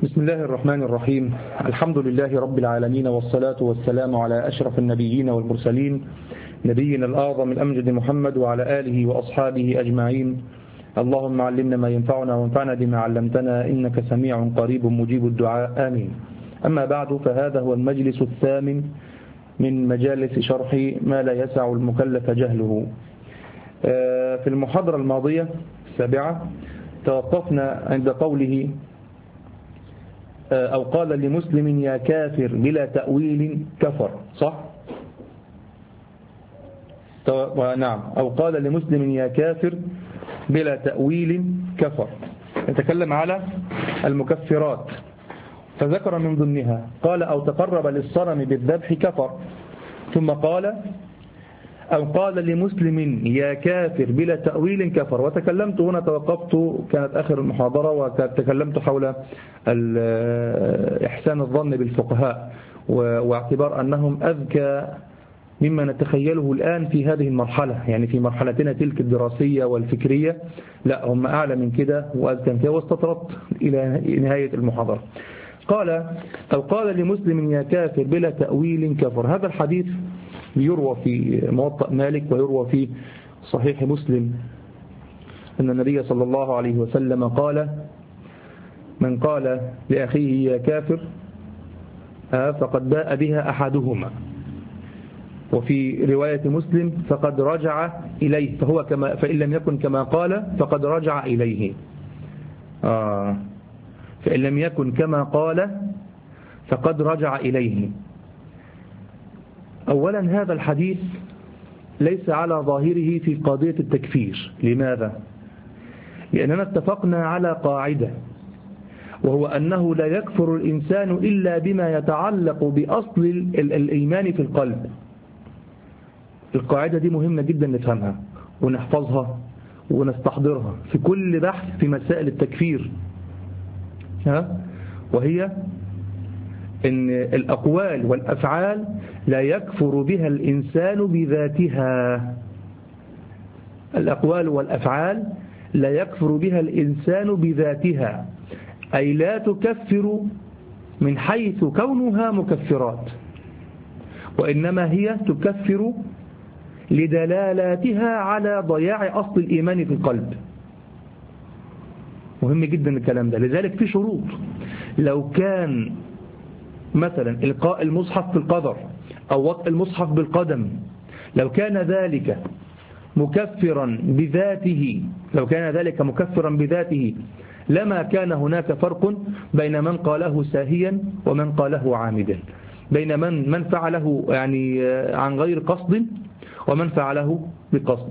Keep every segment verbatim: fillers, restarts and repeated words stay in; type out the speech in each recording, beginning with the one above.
بسم الله الرحمن الرحيم. الحمد لله رب العالمين، والصلاة والسلام على أشرف النبيين والمرسلين، نبينا الأعظم الأمجد محمد وعلى آله وأصحابه أجمعين. اللهم علمنا ما ينفعنا وانفعنا بما علمتنا، إنك سميع قريب مجيب الدعاء، آمين. أما بعد، فهذا هو المجلس الثامن من مجالس شرح ما لا يسع المكلف جهله. في المحاضرة الماضية السابعة توقفنا عند قوله أو قال لمسلم يا كافر بلا تأويل كفر، صح؟ نعم. أو قال لمسلم يا كافر بلا تأويل كفر. نتكلم على المكفرات، فذكر من ضمنها قال أو تقرب للصنم بالذبح كفر، ثم قال أو قال لمسلم يا كافر بلا تأويل كفر. وتكلمت هنا، توقفت، كانت آخر المحاضرة، وتكلمت حول إحسان الظن بالفقهاء واعتبار أنهم أذكى مما نتخيله الآن في هذه المرحلة، يعني في مرحلتنا تلك الدراسية والفكرية، لا، هم أعلى من كده وأذكى من كده. واستطردت إلى نهاية المحاضرة. قال أو قال لمسلم يا كافر بلا تأويل كفر. هذا الحديث يروى في موطأ مالك ويروى في صحيح مسلم أن النبي صلى الله عليه وسلم قال من قال لأخيه يا كافر فقد باء بها أحدهما، وفي رواية مسلم فقد رجع إليه، فهو كما فإن لم يكن كما قال فقد رجع إليه. آه فإن لم يكن كما قال فقد رجع إليه. أولا، هذا الحديث ليس على ظاهره في قضية التكفير. لماذا؟ لأننا اتفقنا على قاعدة، وهو أنه لا يكفر الإنسان إلا بما يتعلق بأصل الإيمان في القلب. القاعدة دي مهمة جدا نفهمها ونحفظها ونستحضرها في كل بحث في مسائل التكفير، ها؟ وهي إن الأقوال والأفعال لا يكفر بها الإنسان بذاتها. الأقوال والأفعال لا يكفر بها الإنسان بذاتها، أي لا تكفر من حيث كونها مكفرات، وإنما هي تكفر لدلالاتها على ضياع أصل الإيمان في القلب. مهم جدا الكلام ده. لذلك في شروط. لو كان مثلا إلقاء المصحف في القدر أو وطء المصحف بالقدم، لو كان ذلك مكفرا بذاته لو كان ذلك مكفرا بذاته لما كان هناك فرق بين من قاله ساهيا ومن قاله عامدا، بين من من فعله يعني عن غير قصد ومن فعله بقصد.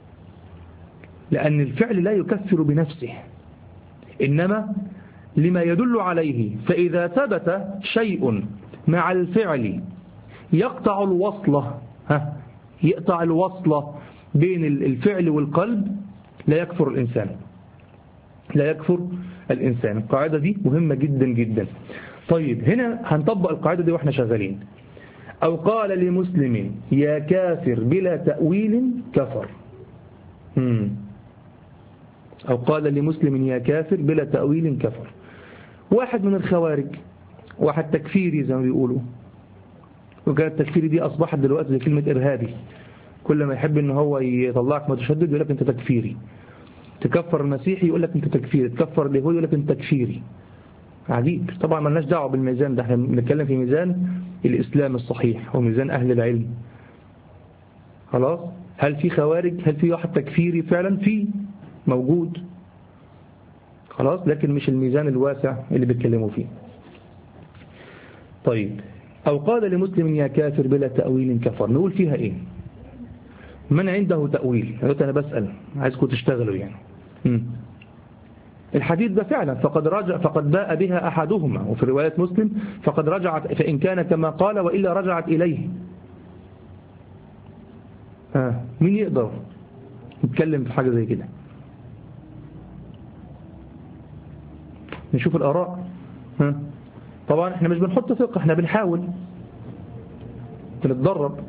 لأن الفعل لا يكفر بنفسه، إنما لما يدل عليه. فإذا ثبت شيء مع الفعل يقطع الوصلة ها يقطع الوصلة بين الفعل والقلب، لا يكفر الإنسان لا يكفر الإنسان. القاعدة دي مهمة جدا جدا. طيب، هنا هنطبق القاعدة دي وإحنا شغالين. أو قال لمسلم يا كافر بلا تأويل كفر. مم. أو قال لمسلم يا كافر بلا تأويل كفر. واحد من الخوارج، واحد تكفيري زي ما بيقولوا، وكانت التكفيري دي أصبحت دلوقتي زي كلمة إرهابي. كل ما يحب إن هو يطلعك متشدد يقول لك أنت تكفيري. تكفر المسيحي يقول لك أنت تكفيري، تكفر اليهودي يقول لك أنت تكفيري. عجيب. طبعا ما لناش دعوه بالميزان ده، احنا بنتكلم في ميزان الإسلام الصحيح وميزان أهل العلم. خلاص. هل في خوارج؟ هل في واحد تكفيري فعلا؟ في، موجود. خلاص، لكن مش الميزان الواسع اللي بيتكلموا فيه. طيب، أو قال لمسلم يا كافر بلا تأويل كفر، نقول فيها إيه؟ من عنده تأويل؟ أنا بسأل، عايزكم تشتغلوا يعني. م. الحديث ده فعلا فقد رجع فقد باء بها أحدهما، وفي رواية مسلم فقد رجعت فإن كان كما قال وإلا رجعت إليه. ها، مين يقدر نتكلم في حاجة زي كده؟ نشوف الآراء. ها، طبعا احنا مش بنحط ثقة، احنا بنحاول بنتدرب.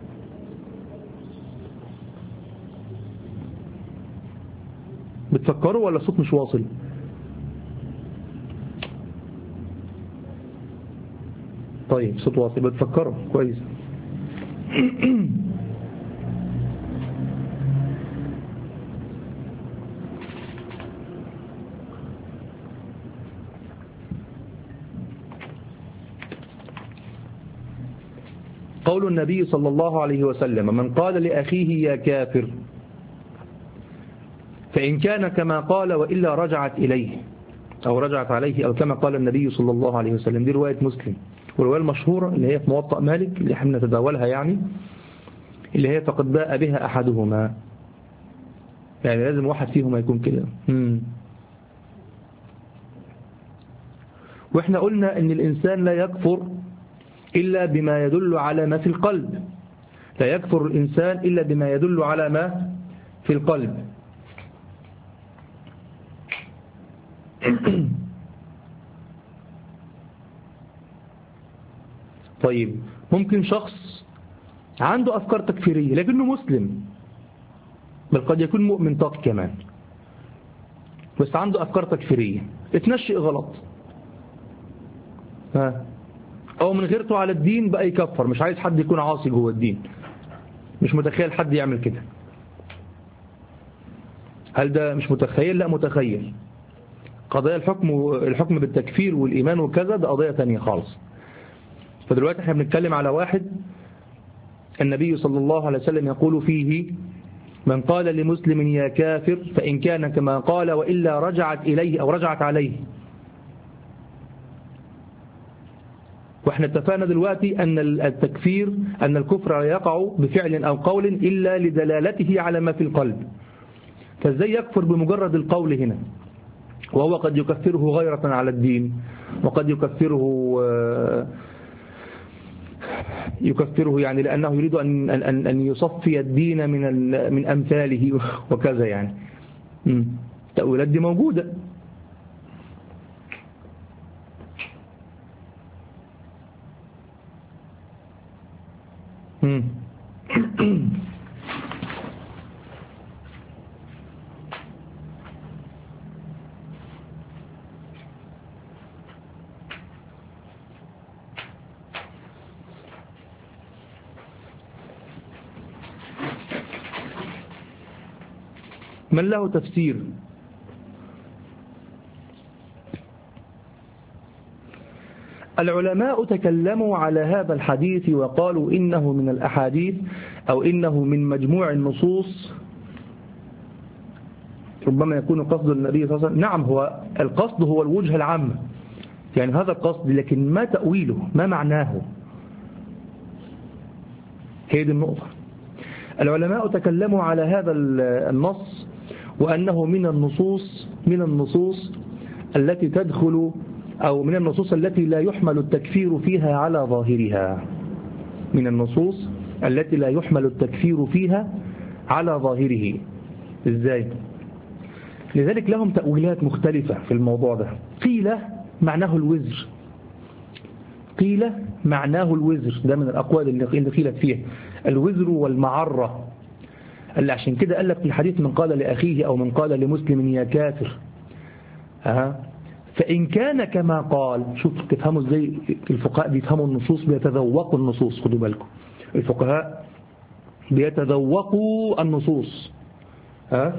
بتفكروا ولا الصوت مش واصل؟ طيب صوت واطي بتفكروا كويس. قول النبي صلى الله عليه وسلم: من قال لأخيه يا كافر فإن كان كما قال وإلا رجعت إليه أو رجعت عليه، أو كما قال النبي صلى الله عليه وسلم. دي رواية مسلم، والرواية المشهورة اللي هي في موطأ مالك اللي احنا نتداولها يعني، اللي هي فقد باء بها أحدهما، يعني لازم واحد فيهما يكون كده. واحنا قلنا ان الإنسان لا يكفر إلا بما يدل على ما في القلب، لا يكفر الإنسان إلا بما يدل على ما في القلب. طيب ممكن شخص عنده أفكار تكفيرية لكنه مسلم، بل قد يكون مؤمن تقي كمان، بس عنده أفكار تكفيرية، اتنشئ غلط، ها أو من غيرته على الدين بقى يكفر، مش عايز حد يكون عاصي جوه الدين، مش متخيل حد يعمل كده. هل ده مش متخيل؟ لا متخيل. قضايا الحكم الحكم بالتكفير والإيمان وكذا ده قضية تانية خالص. فدلوقتي احنا بنتكلم على واحد النبي صلى الله عليه وسلم يقول فيه: من قال لمسلم يا كافر فإن كان كما قال وإلا رجعت إليه أو رجعت عليه. واحنا اتفقنا دلوقتي أن التكفير أن الكفر لا يقع بفعل أو قول إلا لدلالته على ما في القلب. فازاي يكفر بمجرد القول هنا، وهو قد يكفره غيرة على الدين، وقد يكفره يكفره يعني لأنه يريد أن أن أن يصفي الدين من من أمثاله وكذا يعني. التأويلات دي موجودة. من له تفسير؟ العلماء تكلموا على هذا الحديث وقالوا إنه من الأحاديث أو إنه من مجموع النصوص. ربما يكون قصد النبي صلى الله عليه وسلم، نعم هو القصد هو الوجه العام، يعني هذا القصد، لكن ما تأويله، ما معناه، هي دي النقطة. العلماء تكلموا على هذا النص وأنه من النصوص من النصوص التي تدخل أو من النصوص التي لا يحمل التكفير فيها على ظاهرها، من النصوص التي لا يحمل التكفير فيها على ظاهره. إزاي؟ لذلك لهم تأويلات مختلفة في الموضوع ده. قيل معناه الوزر، قيل معناه الوزر، ده من الأقوال اللي قيلت فيها الوزر والمعرة، اللي عشان كده قال لك في الحديث: من قال لأخيه أو من قال لمسلم يا كافر. أه. فإن كان كما قال، شوف تفهموا ازاي الفقهاء بيفهموا النصوص، بيتذوقوا النصوص، خدوا بالكم الفقهاء بيتذوقوا النصوص، أه؟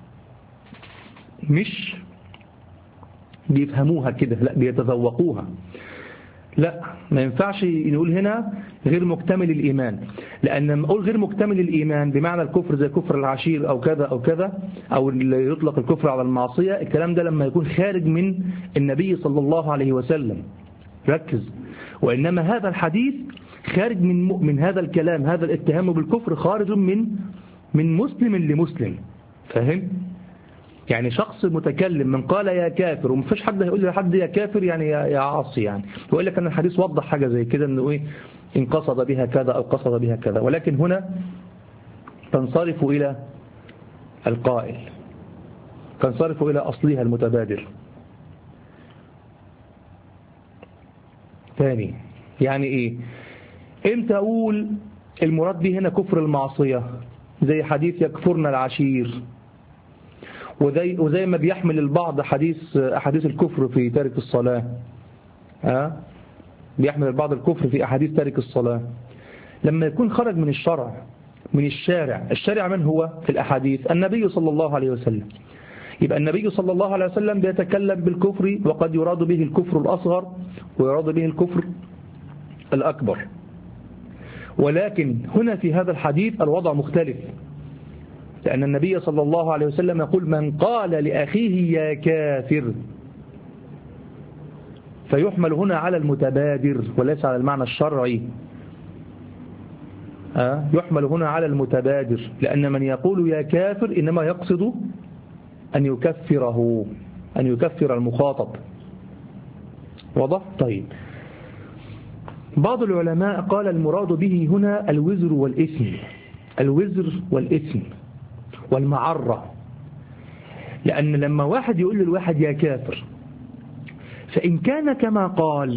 مش بيفهموها كده، لا بيتذوقوها. لا ما ينفعش نقول هنا غير مكتمل الإيمان، لأن لما نقول غير مكتمل الإيمان بمعنى الكفر زي كفر العشير أو كذا أو كذا، أو اللي يطلق الكفر على المعصية، الكلام ده لما يكون خارج من النبي صلى الله عليه وسلم، ركز. وإنما هذا الحديث خارج من من هذا الكلام، هذا الاتهام بالكفر خارج من من مسلم لمسلم، فاهم؟ يعني شخص متكلم من قال يا كافر، ومفيش حد هيقول لحد يا كافر يعني يا عاصي، يعني يقول لك أن الحديث وضح حاجة زي كده، انه ايه إن قصد بها كذا أو قصد بها كذا، ولكن هنا تنصرف إلى القائل، تنصرف إلى أصلها المتبادر. ثاني يعني إيه؟ إمتى أقول المراد به هنا كفر المعصية؟ زي حديث يكفرنا العشير، وزي, وزي ما بيحمل البعض حديث أحاديث الكفر في تارك الصلاة. ها؟ بيحمل البعض الكفر في أحاديث تارك الصلاة. لما يكون خرج من الشرع من الشارع، الشارع من هو في الأحاديث؟ النبي صلى الله عليه وسلم. يبقى النبي صلى الله عليه وسلم بيتكلم بالكفر، وقد يراد به الكفر الأصغر ويراد به الكفر الأكبر. ولكن هنا في هذا الحديث الوضع مختلف، لأن النبي صلى الله عليه وسلم يقول من قال لأخيه يا كافر، فيحمل هنا على المتبادر وليس على المعنى الشرعي. أه؟ يحمل هنا على المتبادر، لأن من يقول يا كافر إنما يقصد أن يكفره، أن يكفر المخاطب. واضح؟ طيب، بعض العلماء قال المراد به هنا الوزر والإثم، الوزر والإثم والمعرة. لأن لما واحد يقول للواحد يا كافر، فإن كان كما قال،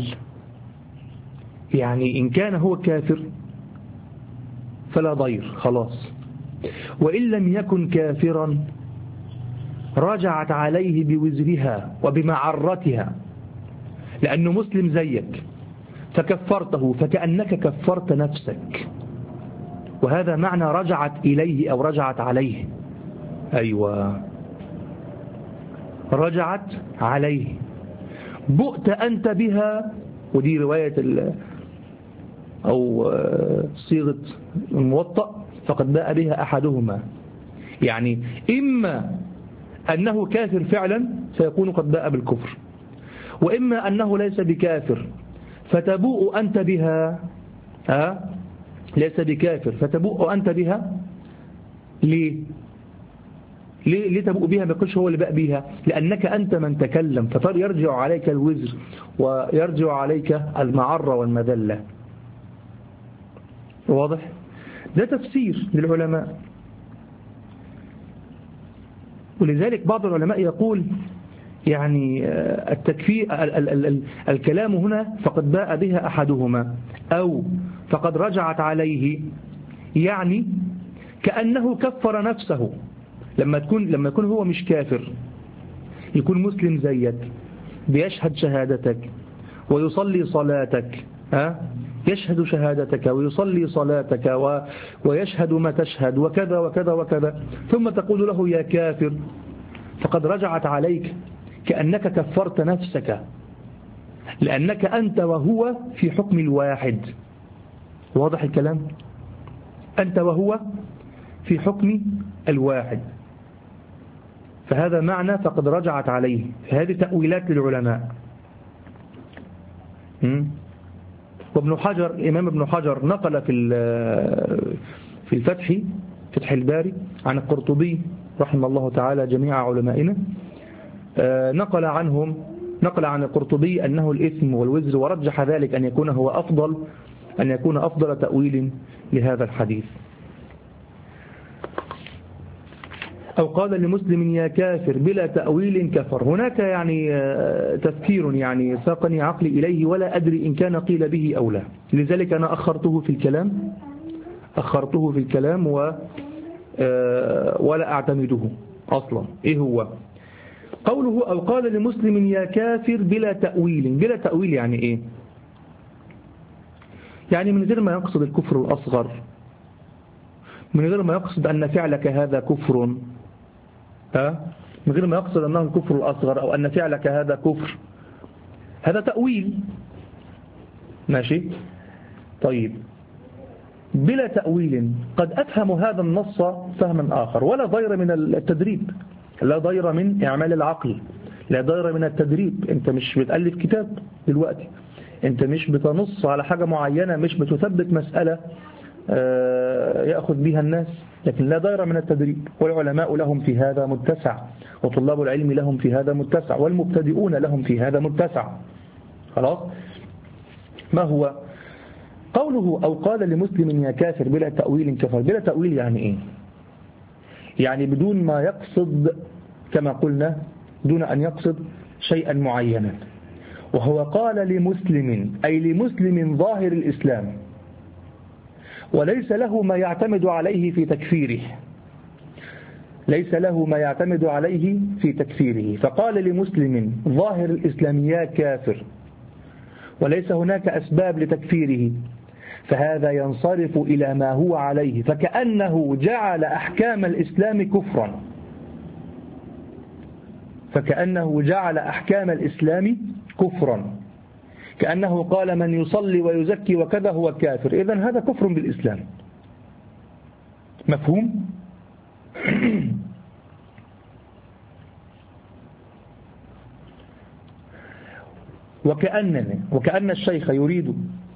يعني إن كان هو كافر فلا ضير خلاص، وإن لم يكن كافرا رجعت عليه بوزرها وبمعرتها، لأنه مسلم زيك فكفرته فكأنك كفرت نفسك، وهذا معنى رجعت إليه أو رجعت عليه. أيوة، رجعت عليه، بؤت أنت بها، ودي رواية أو صيغة الموطأ، فقد باء بها أحدهما، يعني إما أنه كافر فعلا فيكون قد باء بالكفر، وإما أنه ليس بكافر فتبوء أنت بها. ها؟ ليس بكافر فتبوء أنت بها. ليه؟ ليه, ليه تبوء بها؟ ما يقولش هو اللي باء بها، لأنك أنت من تكلم، فيرجع عليك الوزر ويرجع عليك المعرة والمذلة. واضح؟ ده تفسير للعلماء. ولذلك بعض العلماء يقول يعني التكفير ال ال ال ال الكلام هنا فقد باء بها أحدهما أو فقد رجعت عليه، يعني كأنه كفر نفسه. لما تكون لما يكون هو مش كافر، يكون مسلم زيك بيشهد شهادتك ويصلي صلاتك، ها؟ يشهد شهادتك ويصلي صلاتك و... ويشهد ما تشهد وكذا وكذا وكذا، ثم تقول له يا كافر، فقد رجعت عليك كأنك كفرت نفسك، لأنك أنت وهو في حكم الواحد. واضح الكلام؟ أنت وهو في حكم الواحد، فهذا معنى فقد رجعت عليه. هذه تأويلات للعلماء. وابن حجر، الإمام ابن حجر نقل في في الفتح فتح الباري عن القرطبي رحم الله تعالى جميع علمائنا، نقل عنهم نقل عن القرطبي أنه الإثم والوزر، ورجح ذلك أن يكون هو أفضل أن يكون أفضل تأويل لهذا الحديث. أو قال لمسلم يا كافر بلا تأويل كفر. هناك يعني تفكير يعني ساقني عقلي إليه ولا أدري إن كان قيل به أو لا، لذلك أنا أخرته في الكلام أخرته في الكلام و ولا أعتمده أصلا. إيه هو قوله أو قال لمسلم يا كافر بلا تأويل؟ بلا تأويل يعني إيه؟ يعني من غير ما يقصد الكفر الأصغر، من غير ما يقصد أن فعلك هذا كفر، ها؟ من غير ما يقصد أنه الكفر الأصغر أو أن فعلك هذا كفر، هذا تأويل. ماشي؟ طيب، بلا تأويل قد أفهم هذا النص فهما آخر، ولا ضير من التدريب، لا ضير من إعمال العقل، لا ضير من التدريب. أنت مش بتألف كتاب دلوقتي، أنت مش بتنص على حاجة معينة، مش بتثبت مسألة يأخذ بها الناس، لكن لا ضير من التدريب. والعلماء لهم في هذا متسع، وطلاب العلم لهم في هذا متسع، والمبتدئون لهم في هذا متسع. خلاص؟ ما هو قوله أو قال لمسلم يا كافر بلا تأويل كفر؟ بلا تأويل يعني إيه؟ يعني بدون ما يقصد كما قلنا، دون أن يقصد شيئا معينا. وهو قال لمسلم أي لمسلم ظاهر الإسلام، وليس له ما يعتمد عليه في تكفيره، ليس له ما يعتمد عليه في تكفيره، فقال لمسلم ظاهر الإسلام يا كافر، وليس هناك أسباب لتكفيره، فهذا ينصرف إلى ما هو عليه، فكأنه جعل أحكام الإسلام كفرا، فكأنه جعل أحكام الإسلام كفرا، كأنه قال من يصلي ويزكي وكذا هو كافر، إذن هذا كفر بالإسلام. مفهوم؟ وكأنني وكأن الشيخ يريد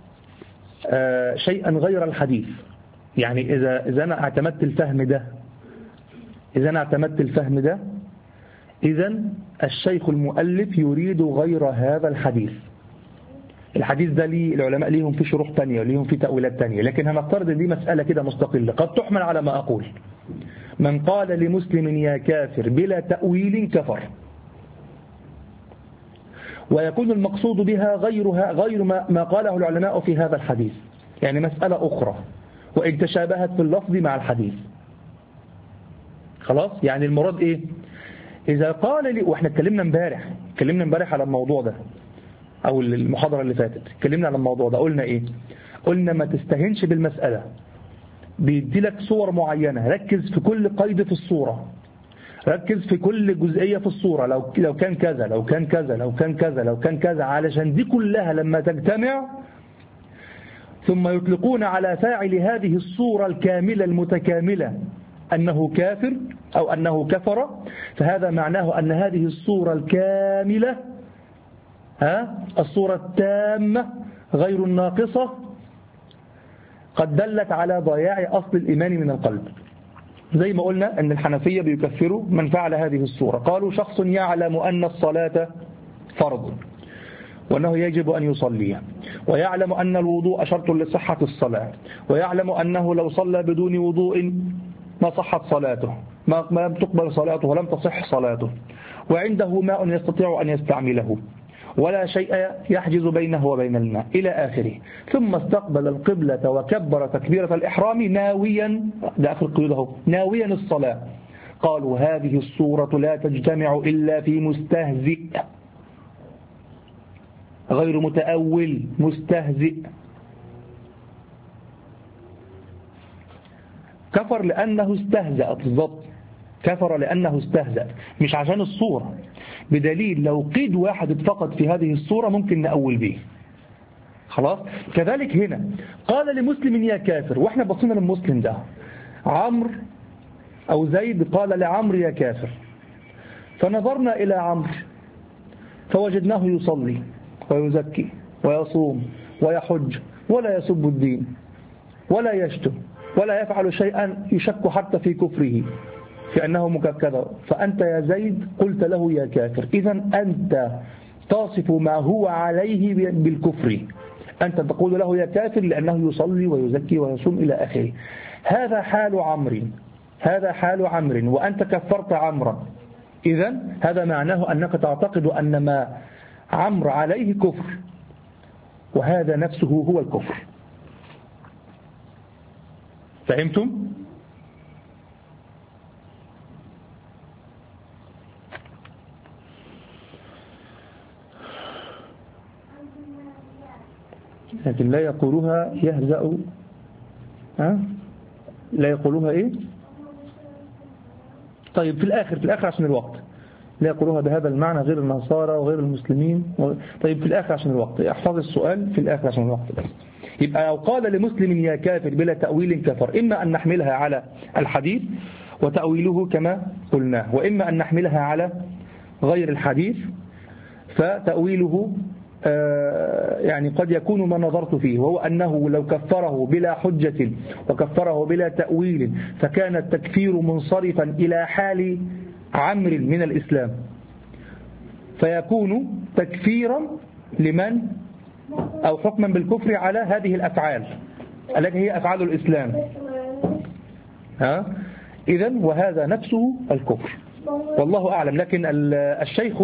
شيئا غير الحديث. يعني إذا إذا أنا اعتمدت الفهم ده إذا أنا اعتمدت الفهم ده إذن الشيخ المؤلف يريد غير هذا الحديث. الحديث ده ليه العلماء ليهم في شروح تانية وليهم في تأويلات تانية، لكن هنفترض ان دي مسألة كده مستقلة قد تحمل على ما أقول. من قال لمسلم يا كافر بلا تأويل كفر، ويكون المقصود بها غيرها غير ما, ما قاله العلماء في هذا الحديث، يعني مسألة أخرى وإن تشابهت في اللفظ مع الحديث. خلاص، يعني المراد إيه؟ إذا قال لي، وإحنا اتكلمنا امبارح اتكلمنا امبارح على الموضوع ده، أو المحاضرة اللي فاتت اتكلمنا على الموضوع ده، قلنا إيه؟ قلنا ما تستهنش بالمسألة، بيدي لك صور معينة، ركز في كل قيد في الصورة، ركز في كل جزئية في الصورة، لو لو كان كذا لو كان كذا لو كان كذا لو كان كذا، علشان دي كلها لما تجتمع ثم يطلقون على فاعل هذه الصورة الكاملة المتكاملة أنه كافر أو أنه كفر، فهذا معناه أن هذه الصورة الكاملة، ها الصورة التامة غير الناقصة، قد دلت على ضياع أصل الإيمان من القلب. زي ما قلنا أن الحنفية بيكفروا من فعل هذه الصورة، قالوا شخص يعلم أن الصلاة فرض وأنه يجب أن يصلي، ويعلم أن الوضوء شرط لصحة الصلاة، ويعلم أنه لو صلى بدون وضوء ما صحت صلاته، ما تقبل صلاته ولم تصح صلاته، وعنده ماء يستطيع أن يستعمله ولا شيء يحجز بينه وبين الماء إلى آخره، ثم استقبل القبلة وكبر تكبيرة الإحرام ناويا، ده آخر قيوده، ناويا الصلاة. قالوا هذه الصورة لا تجتمع إلا في مستهزئ غير متأول، مستهزئ. كفر لأنه استهزأ، بالضبط كفر لأنه استهزأ، مش عشان الصورة، بدليل لو قيد واحد فقط في هذه الصورة ممكن نأول به. خلاص. كذلك هنا قال لمسلم يا كافر، واحنا بصينا للمسلم ده عمرو أو زيد قال لعمرو يا كافر، فنظرنا إلى عمرو فوجدناه يصلي ويزكي ويصوم ويحج ولا يسب الدين ولا يشتم ولا يفعل شيئا يشك حتى في كفره في أنه مكذب، فأنت يا زيد قلت له يا كافر. إذن أنت تصف ما هو عليه بالكفر، أنت تقول له يا كافر لأنه يصلي ويزكي ويصوم إلى آخره. هذا حال عمرو، هذا حال عمرو، وأنت كفرت عمرا، إذن هذا معناه أنك تعتقد أن ما عمرو عليه كفر، وهذا نفسه هو الكفر. فهمتم؟ لكن لا يقولوها يهزأ، ها؟ لا يقولوها إيه؟ طيب في الآخر في الآخر عشان الوقت، لا يقولوها بهذا المعنى غير النصارى وغير المسلمين و... طيب في الآخر عشان الوقت، احفظ السؤال في الآخر عشان الوقت بس. يبقى لو قال لمسلم يا كافر بلا تأويل كفر، إما أن نحملها على الحديث وتأويله كما قلناه، وإما أن نحملها على غير الحديث فتأويله يعني قد يكون ما نظرت فيه، وهو أنه لو كفره بلا حجة وكفره بلا تأويل فكان التكفير منصرفا إلى حال عمرو من الإسلام، فيكون تكفيرا لمن أو حكما بالكفر على هذه الأفعال التي هي أفعال الإسلام. ها؟ إذن وهذا نفسه الكفر، والله أعلم. لكن الشيخ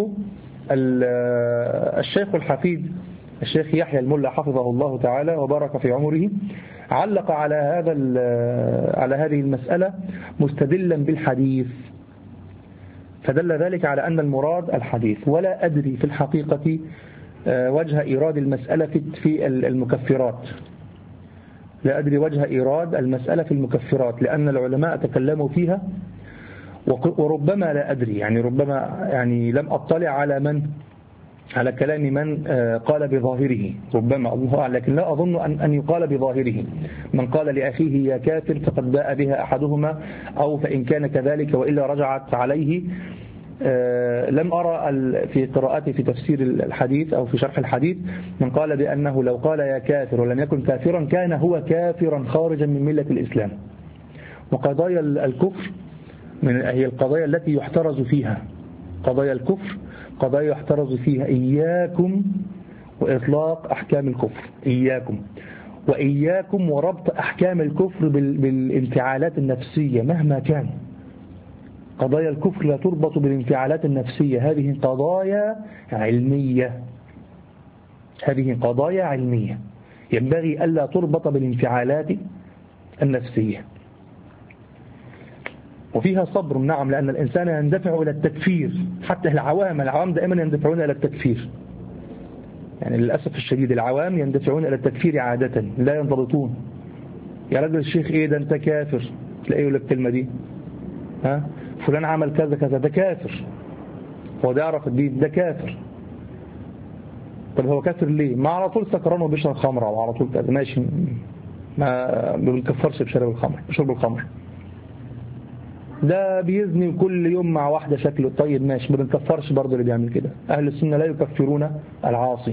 الشيخ الحفيد الشيخ يحيى الملا حفظه الله تعالى وبارك في عمره علق على هذا على هذه المسألة مستدلا بالحديث، فدل ذلك على أن المراد الحديث. ولا أدري في الحقيقة وجه إيراد المسألة في المكفرات. لا أدري وجه إيراد المسألة في المكفرات، لأن العلماء تكلموا فيها، وربما لا أدري يعني ربما يعني لم أطلع على من على كلام من قال بظاهره، ربما الله أعلم، لكن لا أظن أن أن يقال بظاهره. من قال لأخيه يا كافر فقد باء بها أحدهما، أو فإن كان كذلك وإلا رجعت عليه. لم أرى في قراءتي في تفسير الحديث أو في شرح الحديث من قال بأنه لو قال يا كافر ولم يكن كافرا كان هو كافرا خارجا من ملة الإسلام. وقضايا الكفر من هي القضايا التي يحترز فيها، قضايا الكفر قضايا يحترز فيها. إياكم وإطلاق أحكام الكفر، إياكم وإياكم وربط أحكام الكفر بالانفعالات النفسية مهما كان. قضايا الكفر لا تربط بالانفعالات النفسية، هذه قضايا علمية، هذه قضايا علمية ينبغي ألا تربط بالانفعالات النفسية. وفيها صبر، نعم، لأن الإنسان يندفع إلى التكفير، حتى العوام العوام دائما يندفعون إلى التكفير، يعني للأسف الشديد العوام يندفعون إلى التكفير عادة، لا ينضبطون. يا رجل الشيخ إيه ده أنت كافر، تلاقيه يقول لك الكلمة دي، ها فلان عمل كذا كذا ده كافر، هو ده يعرف الدين ده كافر. طب هو كافر ليه؟ ما على طول سكران وبيشرب خمرة وعلى طول كذا، ماشي، ما بنكفرش بشرب الخمر بشرب الخمر. ده بيزني كل يوم مع واحدة شكله طيب، ماشي، ما بنكفرش برضه اللي بيعمل كده. أهل السنة لا يكفرون العاصي،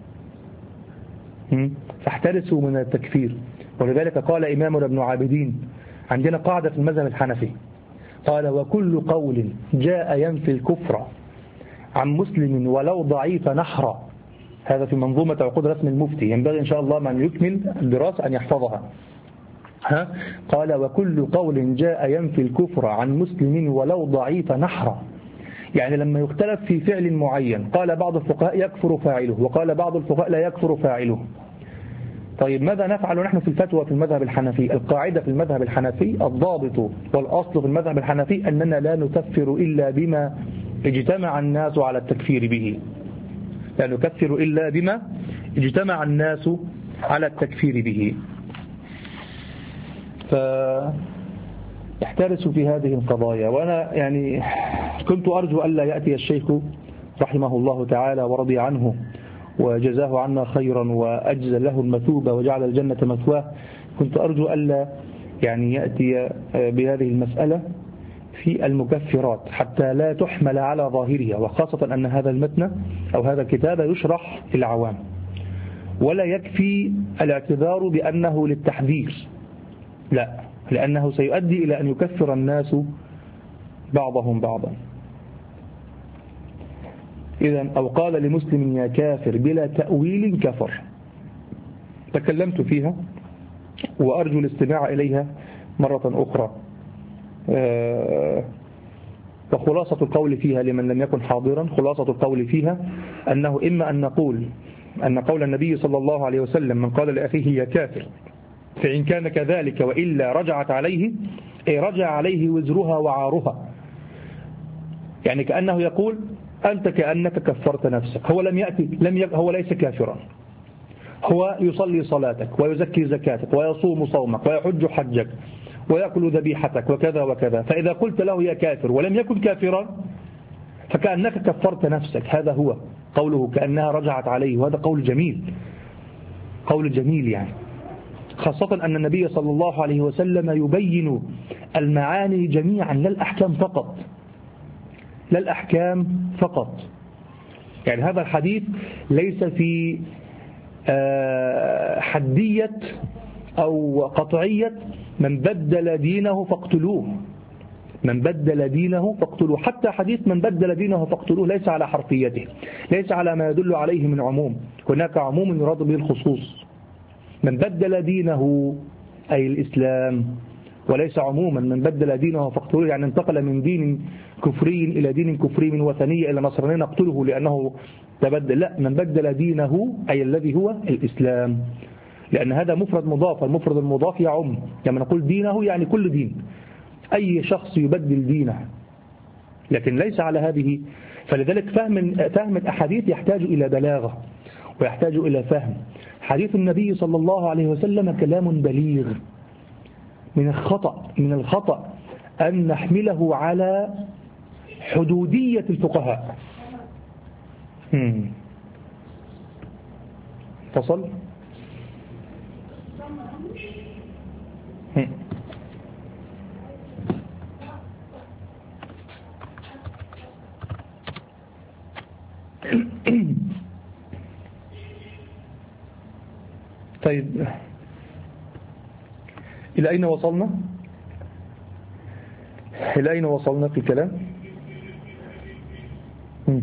فاحترسوا من التكفير. ولذلك قال إمامنا ابن عابدين، عندنا قاعدة في المذهب الحنفي، قال وكل قول جاء ينفي الكفر عن مسلم ولو ضعيف نحرا. هذا في منظومة عقود رسم المفتي، ينبغي إن شاء الله من يكمل الدراسة أن يحفظها. ها؟ قال وكل قول جاء ينفي الكفر عن مسلم ولو ضعيف نحرا، يعني لما يختلف في فعل معين قال بعض الفقهاء يكفر فاعله وقال بعض الفقهاء لا يكفر فاعله. طيب ماذا نفعل نحن في الفتوى في المذهب الحنفي؟ القاعدة في المذهب الحنفي الضابط والأصل في المذهب الحنفي أننا لا نكفر إلا بما اجتمع الناس على التكفير به، لا نكفر إلا بما اجتمع الناس على التكفير به. فاحترسوا في هذه القضايا. وأنا يعني كنت أرجو ألا يأتي الشيخ رحمه الله تعالى ورضي عنه وجزاه عنا خيرا وأجزل له المثوبة وجعل الجنة مثواه، كنت أرجو ألا يعني يأتي بهذه المسألة في المكفرات حتى لا تحمل على ظاهرها، وخاصة أن هذا المتن أو هذا الكتاب يشرح للعوام، ولا يكفي الاعتذار بأنه للتحذير، لا، لأنه سيؤدي إلى أن يكفر الناس بعضهم بعضا. إذن أو قال لمسلم يا كافر بلا تأويل كفر. تكلمت فيها وأرجو الاستماع إليها مرة أخرى. وخلاصة القول فيها لمن لم يكن حاضرا، خلاصة القول فيها أنه إما أن نقول أن قول النبي صلى الله عليه وسلم من قال لأخيه يا كافر فإن كان كذلك وإلا رجعت عليه، أي رجع عليه وزرها وعارها، يعني كأنه يقول أنت كأنك كفرت نفسك. هو لم يأتي لم ي... هو ليس كافرا، هو يصلي صلاتك ويزكي زكاتك ويصوم صومك ويحج حجك ويأكل ذبيحتك وكذا وكذا، فإذا قلت له يا كافر ولم يكن كافرا فكأنك كفرت نفسك. هذا هو قوله كأنها رجعت عليه، وهذا قول جميل، قول جميل يعني، خاصة أن النبي صلى الله عليه وسلم يبين المعاني جميعا لا الأحكام فقط، لا الأحكام فقط. يعني هذا الحديث ليس في حدية أو قطعية من بدل دينه فاقتلوه، من بدل دينه فاقتلوه، حتى حديث من بدل دينه فاقتلوه ليس على حرفيته، ليس على ما يدل عليه من عموم، هناك عموم يراد به الخصوص. من بدل دينه أي الإسلام، وليس عموما من بدل دينه فاقتلوه، يعني انتقل من دين كفري إلى دين كفري، من وثنية إلى نصرانية نقتله لأنه تبدل، لا، من بدل دينه أي الذي هو الإسلام، لأن هذا مفرد مضاف، المفرد المضاف يعم، لما نقول دينه يعني كل دين، أي شخص يبدل دينه، لكن ليس على هذه. فلذلك فهم فهم الأحاديث يحتاج إلى بلاغة، ويحتاج إلى فهم. حديث النبي صلى الله عليه وسلم كلام بليغ. من الخطأ من الخطأ أن نحمله على حدودية الفقهاء. هم. فصل هم. طيب، إلى أين وصلنا؟ إلى أين وصلنا في الكلام؟ هم.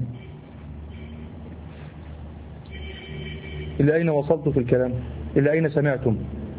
إلى أين وصلت في الكلام؟ إلى أين سمعتم؟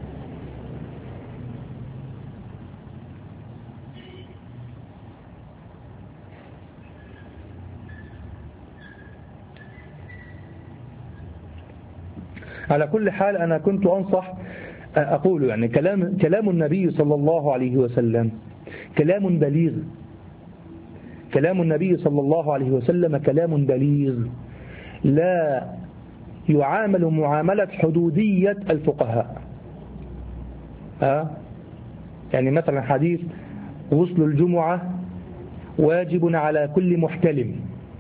على كل حال أنا كنت أنصح أقول يعني كلام كلام النبي صلى الله عليه وسلم كلام بليغ. كلام النبي صلى الله عليه وسلم كلام بليغ لا يعامل معاملة حدودية الفقهاء. أه؟ يعني مثلا حديث غسل الجمعة واجب على كل محتلم،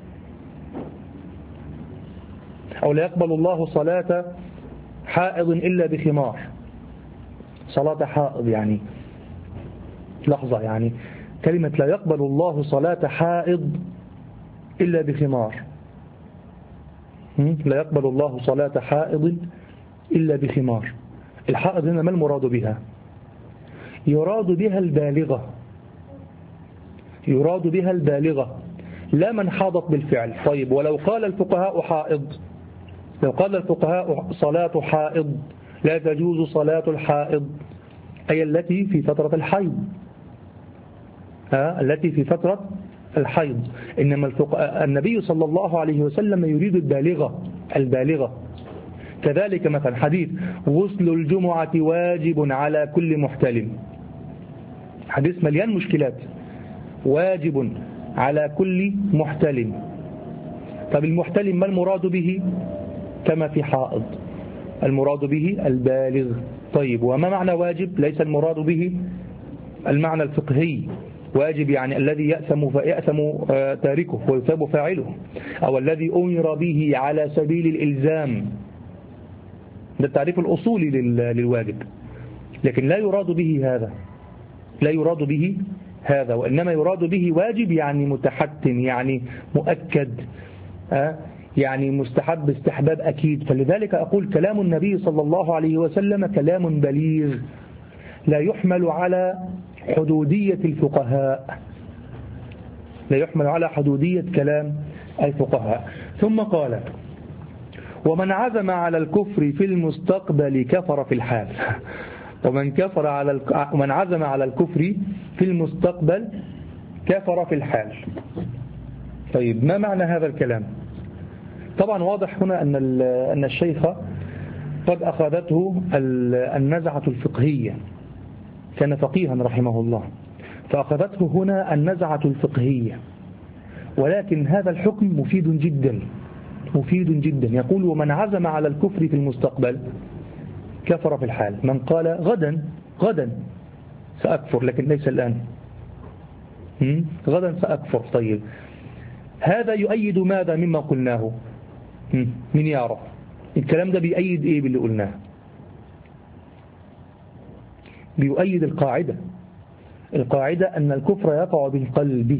أو لا يقبل الله صلاة حائض إلا بخمار. صلاة حائض يعني لحظة، يعني كلمة لا يقبل الله صلاة حائض إلا بخمار. لا يقبل الله صلاة حائض إلا بخمار. الحائض هنا ما المراد بها؟ يراد بها البالغة، يراد بها البالغة لا من حاضت بالفعل. طيب، ولو قال الفقهاء حائض، لو قال الفقهاء صلاة حائض لا تجوز صلاة الحائض، أي التي في فترة الحيض، ها التي في فترة الحيض. إنما النبي صلى الله عليه وسلم يريد البالغة البالغة. كذلك مثلا حديث غسل الجمعة واجب على كل محتلم، حديث مليان مشكلات. واجب على كل محتلم. طب المحتلم ما المراد به؟ كما في حائض المراد به البالغ. طيب، وما معنى واجب؟ ليس المراد به المعنى الفقهي. واجب يعني الذي يأثم فيأثم تاركه ويثاب فاعله، أو الذي أمر به على سبيل الإلزام. ده التعريف الأصولي للواجب. لكن لا يراد به هذا، لا يراد به هذا، وإنما يراد به واجب يعني متحتم، يعني مؤكد، أه؟ يعني مستحب استحباب أكيد. فلذلك أقول كلام النبي صلى الله عليه وسلم كلام بليغ لا يحمل على حدودية الفقهاء، لا يحمل على حدودية كلام الفقهاء. ثم قال: ومن عزم على الكفر في المستقبل كفر في الحال. ومن كفر على الك... ومن عزم على الكفر في المستقبل كفر في الحال. طيب، ما معنى هذا الكلام؟ طبعا واضح هنا أن أن الشيخ قد أخذته النزعة الفقهية، كان فقيها رحمه الله، فأخذته هنا النزعة الفقهية. ولكن هذا الحكم مفيد جدا، مفيد جدا. يقول: ومن عزم على الكفر في المستقبل كفر في الحال. من قال غدا غدا سأكفر، لكن ليس الآن، غدا سأكفر. طيب، هذا يؤيد ماذا مما قلناه؟ من يعرف الكلام ده بيؤيد ايه باللي قلناه؟ بيؤيد القاعدة القاعدة أن الكفر يقع بالقلب،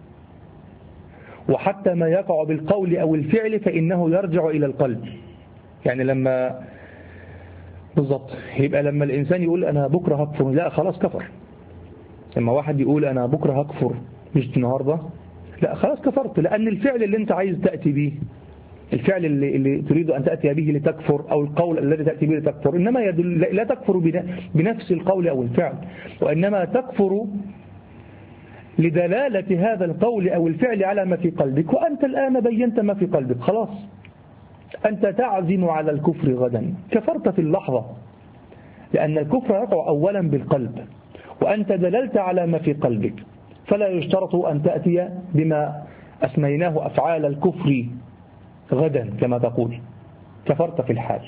وحتى ما يقع بالقول أو الفعل فإنه يرجع إلى القلب. يعني لما بالضبط يبقى لما الإنسان يقول أنا بكرة هكفر، لا خلاص كفر. لما واحد يقول أنا بكرة هكفر مش النهاردة، لا خلاص كفرت، لأن الفعل اللي أنت عايز تأتي به، الفعل اللي, اللي تريد أن تأتي به لتكفر، أو القول الذي تأتي به لتكفر، إنما يدل لا تكفر بنفس القول أو الفعل، وإنما تكفر لدلالة هذا القول أو الفعل على ما في قلبك. وأنت الآن بينت ما في قلبك، خلاص أنت تعزم على الكفر غدا، كفرت في اللحظة، لأن الكفر يقع أولا بالقلب، وأنت دللت على ما في قلبك. فلا يشترط أن تأتي بما أسميناه أفعال الكفر غدا كما تقول، كفرت في الحال.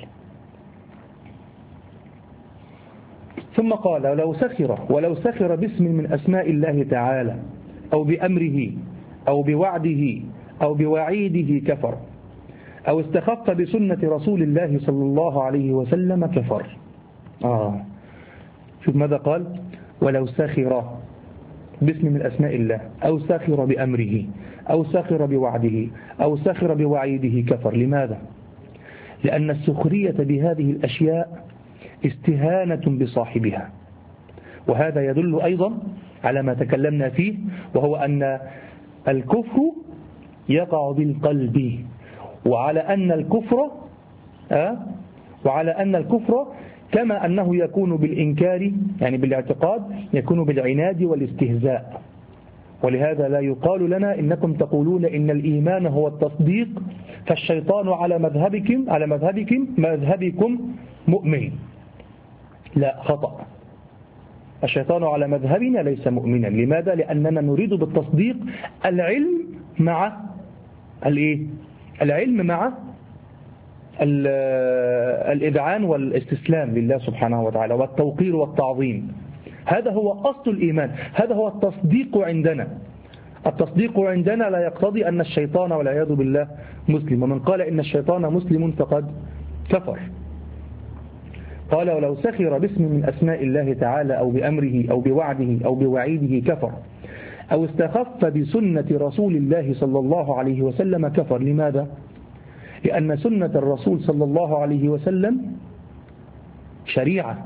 ثم قال ولو سخر ولو سخر باسم من أسماء الله تعالى أو بأمره أو بوعده أو بوعيده كفر، أو استخف بسنة رسول الله صلى الله عليه وسلم كفر. آه شوف ماذا قال؟ ولو سخر باسم من أسماء الله أو سخر بأمره أو سخر بوعده أو سخر بوعيده كفر. لماذا؟ لأن السخرية بهذه الأشياء استهانة بصاحبها، وهذا يدل أيضا على ما تكلمنا فيه، وهو أن الكفر يقع بالقلب، وعلى أن الكفر أه وعلى أن الكفر كما أنه يكون بالإنكار يعني بالاعتقاد يكون بالعناد والاستهزاء. ولهذا لا يقال لنا إنكم تقولون إن الإيمان هو التصديق فالشيطان على مذهبكم على مذهبكم مذهبكم مؤمن. لا، خطأ. الشيطان على مذهبنا ليس مؤمنا. لماذا؟ لأننا نريد بالتصديق العلم مع الايه؟ العلم مع الإذعان والاستسلام لله سبحانه وتعالى والتوقير والتعظيم. هذا هو أصل الإيمان، هذا هو التصديق عندنا. التصديق عندنا لا يقتضي أن الشيطان والعياذ بالله مسلم، ومن قال إن الشيطان مسلم فقد كفر. قال ولو سخر باسم من أسماء الله تعالى أو بأمره أو بوعده أو بوعيده كفر، أو استخف بسنة رسول الله صلى الله عليه وسلم كفر. لماذا؟ لأن سنة الرسول صلى الله عليه وسلم شريعة،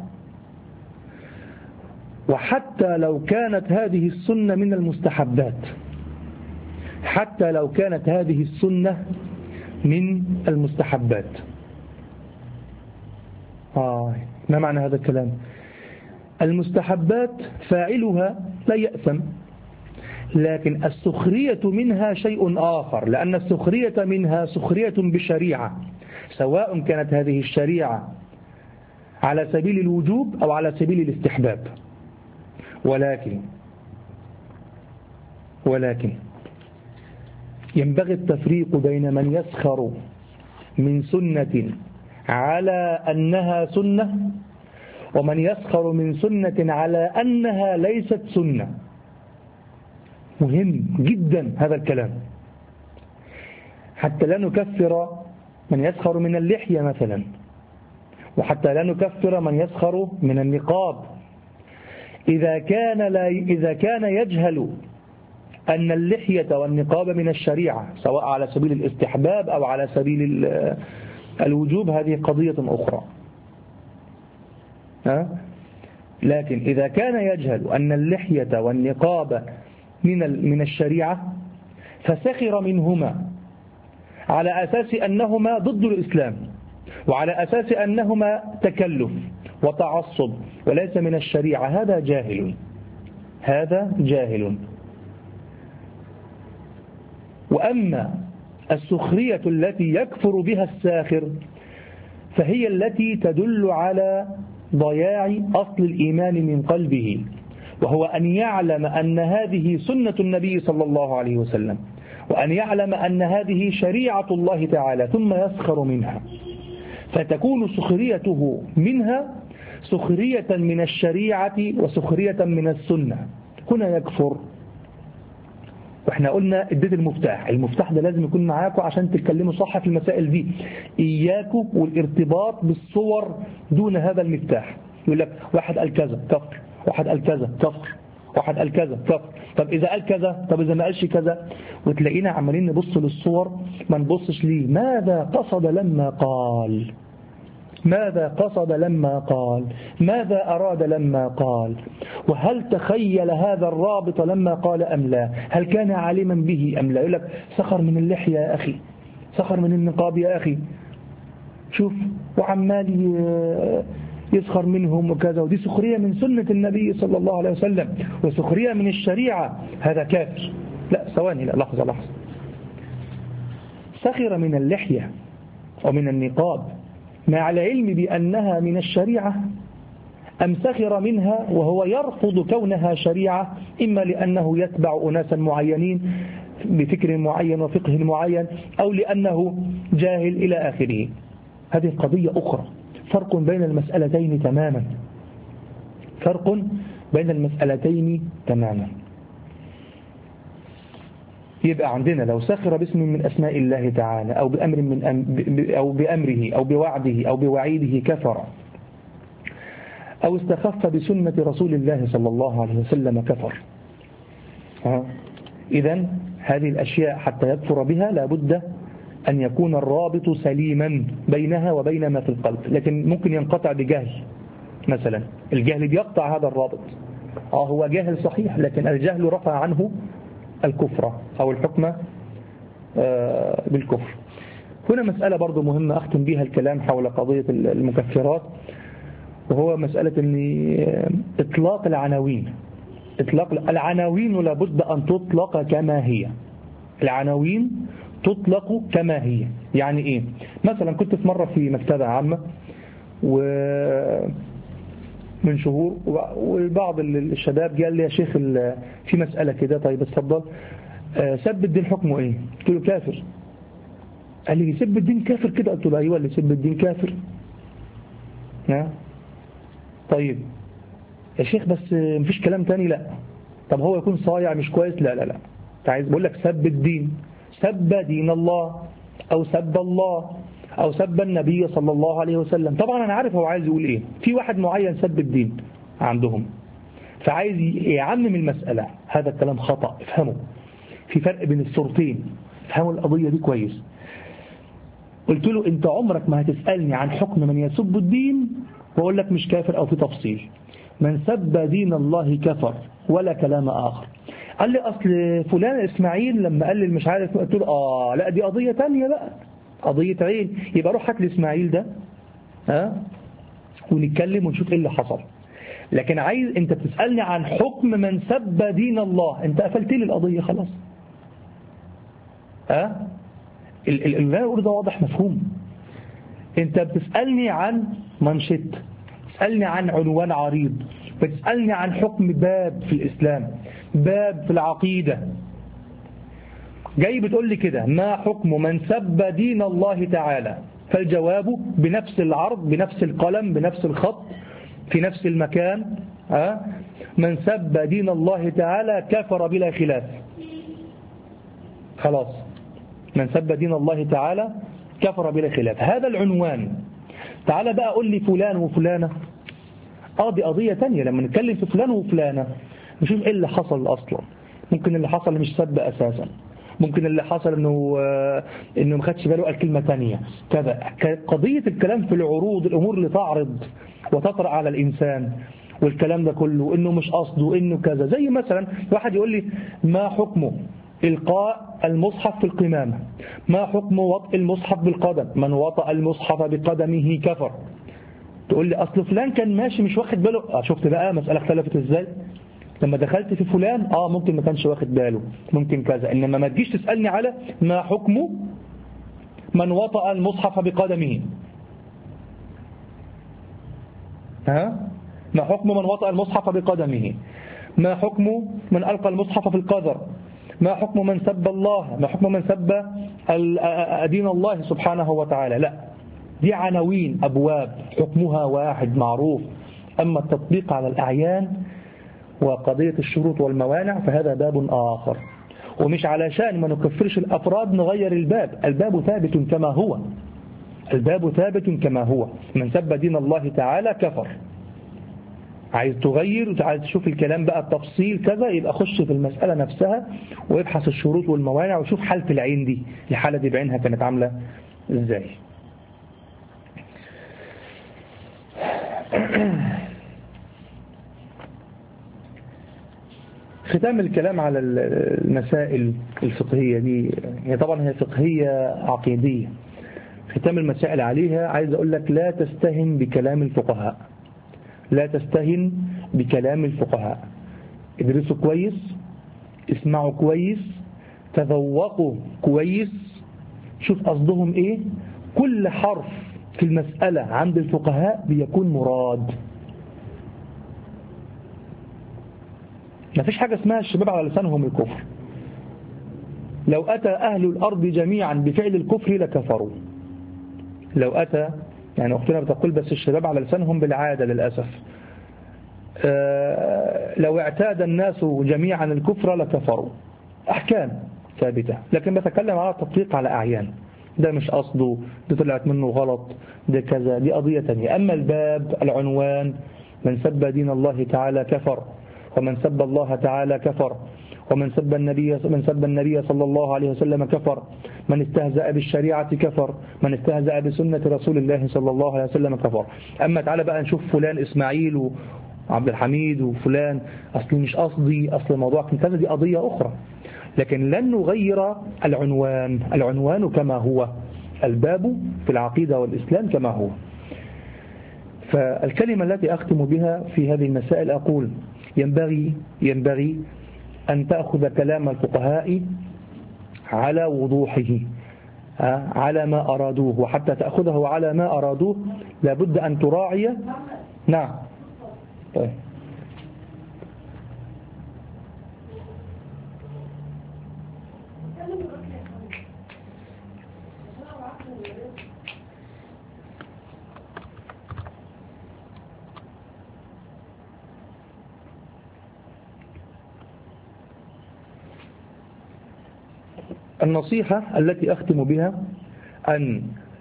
وحتى لو كانت هذه السنة من المستحبات، حتى لو كانت هذه السنة من المستحبات. آه ما معنى هذا الكلام؟ المستحبات فاعلها لا يأثم، لكن السخرية منها شيء آخر، لأن السخرية منها سخرية بشريعة، سواء كانت هذه الشريعة على سبيل الوجوب أو على سبيل الاستحباب. ولكن ولكن ينبغي التفريق بين من يسخر من سنة على أنها سنة ومن يسخر من سنة على أنها ليست سنة. مهم جدا هذا الكلام، حتى لا نكفر من يسخر من اللحية مثلا، وحتى لا نكفر من يسخر من النقاب إذا كان, لا إذا كان يجهل أن اللحية والنقاب من الشريعة سواء على سبيل الاستحباب أو على سبيل الوجوب. هذه قضية أخرى. ها؟ لكن إذا كان يجهل أن اللحية والنقاب من من الشريعة فسخر منهما على أساس أنهما ضد الإسلام، وعلى أساس أنهما تكلف وتعصب وليس من الشريعة، هذا جاهل، هذا جاهل. وأما السخرية التي يكفر بها الساخر فهي التي تدل على ضياع أصل الإيمان من قلبه، وهو أن يعلم أن هذه سنة النبي صلى الله عليه وسلم، وأن يعلم أن هذه شريعة الله تعالى ثم يسخر منها، فتكون سخريته منها سخرية من الشريعة وسخرية من السنة. هنا يكفر. واحنا قلنا اديت المفتاح، المفتاح ده لازم يكون معاكم عشان تتكلموا صح في المسائل دي. إياكم والارتباط بالصور دون هذا المفتاح. يقول لك واحد قال كذا كفر، واحد قال كذا كفر، واحد قال كذا كفر. طب إذا قال كذا، طب إذا ما قالش كذا، وتلاقينا عمالين نبص للصور ما نبصش ليه ماذا قصد لما قال، ماذا قصد لما قال، ماذا أراد لما قال، وهل تخيل هذا الرابط لما قال أم لا، هل كان عالما به أم لا. يقول لك سخر من اللحية يا أخي، سخر من النقاب يا أخي، شوف وعمال يسخر منهم وكذا، ودي سخرية من سنة النبي صلى الله عليه وسلم وسخرية من الشريعة، هذا كافر. لا ثواني، لا لحظة لحظة. سخر من اللحية ومن النقاب مع العلم بأنها من الشريعة، أم سخر منها وهو يرفض كونها شريعة، إما لأنه يتبع أناسا معينين بفكر معين وفقه معين، أو لأنه جاهل إلى آخره. هذه قضية أخرى، فرق بين المسألتين تماما، فرق بين المسألتين تماما. يبقى عندنا لو سخر باسم من أسماء الله تعالى أو بأمر من أم أو بأمره أو بوعده أو بوعيده كفر، أو استخف بسنة رسول الله صلى الله عليه وسلم كفر. إذن هذه الأشياء حتى يكفر بها لابد أن يكون الرابط سليما بينها وبين ما في القلب، لكن ممكن ينقطع بجهل مثلا، الجهل بيقطع هذا الرابط. آه هو جاهل صحيح، لكن الجهل رفع عنه الكفر أو الحكم بالكفر. هنا مسألة برضو مهمة أختم بها الكلام حول قضية المكفرات، وهو مسألة أن إطلاق العناوين، إطلاق العناوين لابد أن تطلق كما هي، العناوين تطلق كما هي. يعني إيه؟ مثلا كنت في مرة في مكتبة عامة ومن شهور، وبعض الشباب قال لي يا شيخ في مسألة كده، طيب اتفضل، سب الدين حكمه إيه؟ قلت له كافر. قال لي سب الدين كافر كده؟ قلت له أيوة اللي سب الدين كافر. ها؟ طيب يا شيخ بس مفيش كلام تاني؟ لا. طب هو يكون صايع مش كويس؟ لا لا لا، عايز بقول لك سب الدين، سب دين الله أو سب الله أو سب النبي صلى الله عليه وسلم. طبعا أنا عارف هو عايز يقول إيه، في واحد معين سب الدين عندهم فعايز يعمم المسألة، هذا الكلام خطأ، افهموا، في فرق بين الصورتين، افهموا القضية دي كويس. قلت له أنت عمرك ما هتسألني عن حكم من يسب الدين وأقول لك مش كافر أو في تفصيل، من سب دين الله كفر ولا كلام آخر. قال لي أصل فلان إسماعيل لما قال لي مش عارف، قلت له آه لا دي قضية تانية بقى، قضية عين، يبقى روح هات لي إسماعيل ده ها ونتكلم ونشوف إيه اللي حصل. لكن عايز أنت بتسألني عن حكم من سب دين الله، أنت قفلت لي القضية خلاص. ها اللي أنا أقول ده واضح مفهوم. أنت بتسألني عن منشط، بتسألني عن عنوان عريض، بتسألني عن حكم باب في الإسلام، باب في العقيدة، جاي بتقول لي كده ما حكم من سب دين الله تعالى؟ فالجواب بنفس العرض، بنفس القلم، بنفس الخط، في نفس المكان، ها من سب دين الله تعالى كفر بلا خلاف. خلاص، من سب دين الله تعالى كفر بلا خلاف، هذا العنوان. تعالى بقى قول لي فلان وفلانة، اه دي قضية تانية. لما نتكلم في فلان وفلانة نشوف ايه اللي حصل اصلا. ممكن اللي حصل مش سب اساسا، ممكن اللي حصل انه انه ما خدش باله قال كلمة تانية كذا. قضية الكلام في العروض، الامور اللي تعرض وتطرأ على الانسان والكلام ده كله، انه مش قصده، انه كذا. زي مثلا واحد يقول لي ما حكمه إلقاء المصحف في القمامة، ما حكم وطء المصحف بالقدم، من وطأ المصحف بقدمه كفر. تقول لي أصل فلان كان ماشي مش واخد باله. آه شفت بقى مسألة اختلفت إزاي لما دخلت في فلان. آه ممكن ما كانش واخد باله، ممكن كذا، إنما ما تجيش تسألني على ما حكم من وطأ المصحف بقدمه. ها ما حكم من وطأ المصحف بقدمه، ما حكم من ألقى المصحف في القذر، ما حكم من سب الله، ما حكم من سب دين الله سبحانه وتعالى. لا، دي عناوين أبواب حكمها واحد معروف. أما التطبيق على الأعيان وقضية الشروط والموانع فهذا باب آخر، ومش علشان ما نكفرش الأفراد نغير الباب. الباب ثابت كما هو، الباب ثابت كما هو، من سب دين الله تعالى كفر. عايز تغير، عايز تشوف الكلام بقى التفصيل كذا، يبقى خش في المسألة نفسها وابحث الشروط والموانع وشوف حالة العين دي، الحالة دي بعينها كانت عاملة ازاي. ختام الكلام على المسائل الفقهية دي، هي طبعا هي فقهية عقيدية. ختام المسائل عليها عايز أقول لك لا تستهن بكلام الفقهاء، لا تستهن بكلام الفقهاء. ادرسوا كويس، اسمعوا كويس، تذوقوا كويس، شوف قصدهم ايه. كل حرف في المسألة عند الفقهاء بيكون مراد. ما فيش حاجة اسمها الشباب على لسانهم الكفر. لو أتى أهل الأرض جميعا بفعل الكفر لكفروا. لو أتى يعني أختنا بتقول بس الشباب على لسانهم بالعادة للأسف، لو اعتاد الناس جميعا الكفر لكفروا، أحكام ثابتة، لكن بتكلم على تطبيق على أعيان، ده مش قصده، ده طلعت منه غلط، ده كذا، دي قضية تانية. أما الباب العنوان من سب دين الله تعالى كفر، ومن سب الله تعالى كفر، ومن سب النبي من سب النبي صلى الله عليه وسلم كفر، من استهزأ بالشريعة كفر، من استهزأ بسنة رسول الله صلى الله عليه وسلم كفر. أما تعالى بقى نشوف فلان إسماعيل وعبد الحميد وفلان، أصل مش قصدي، أصل الموضوع كذا، دي قضية أخرى، لكن لن نغير العنوان، العنوان كما هو، الباب في العقيدة والإسلام كما هو. فالكلمة التي أختم بها في هذه المسائل أقول ينبغي ينبغي أن تأخذ كلام الفقهاء على وضوحه، على ما أرادوه، وحتى تأخذه على ما أرادوه لابد أن تراعي. نعم طيب. النصيحة التي أختم بها أن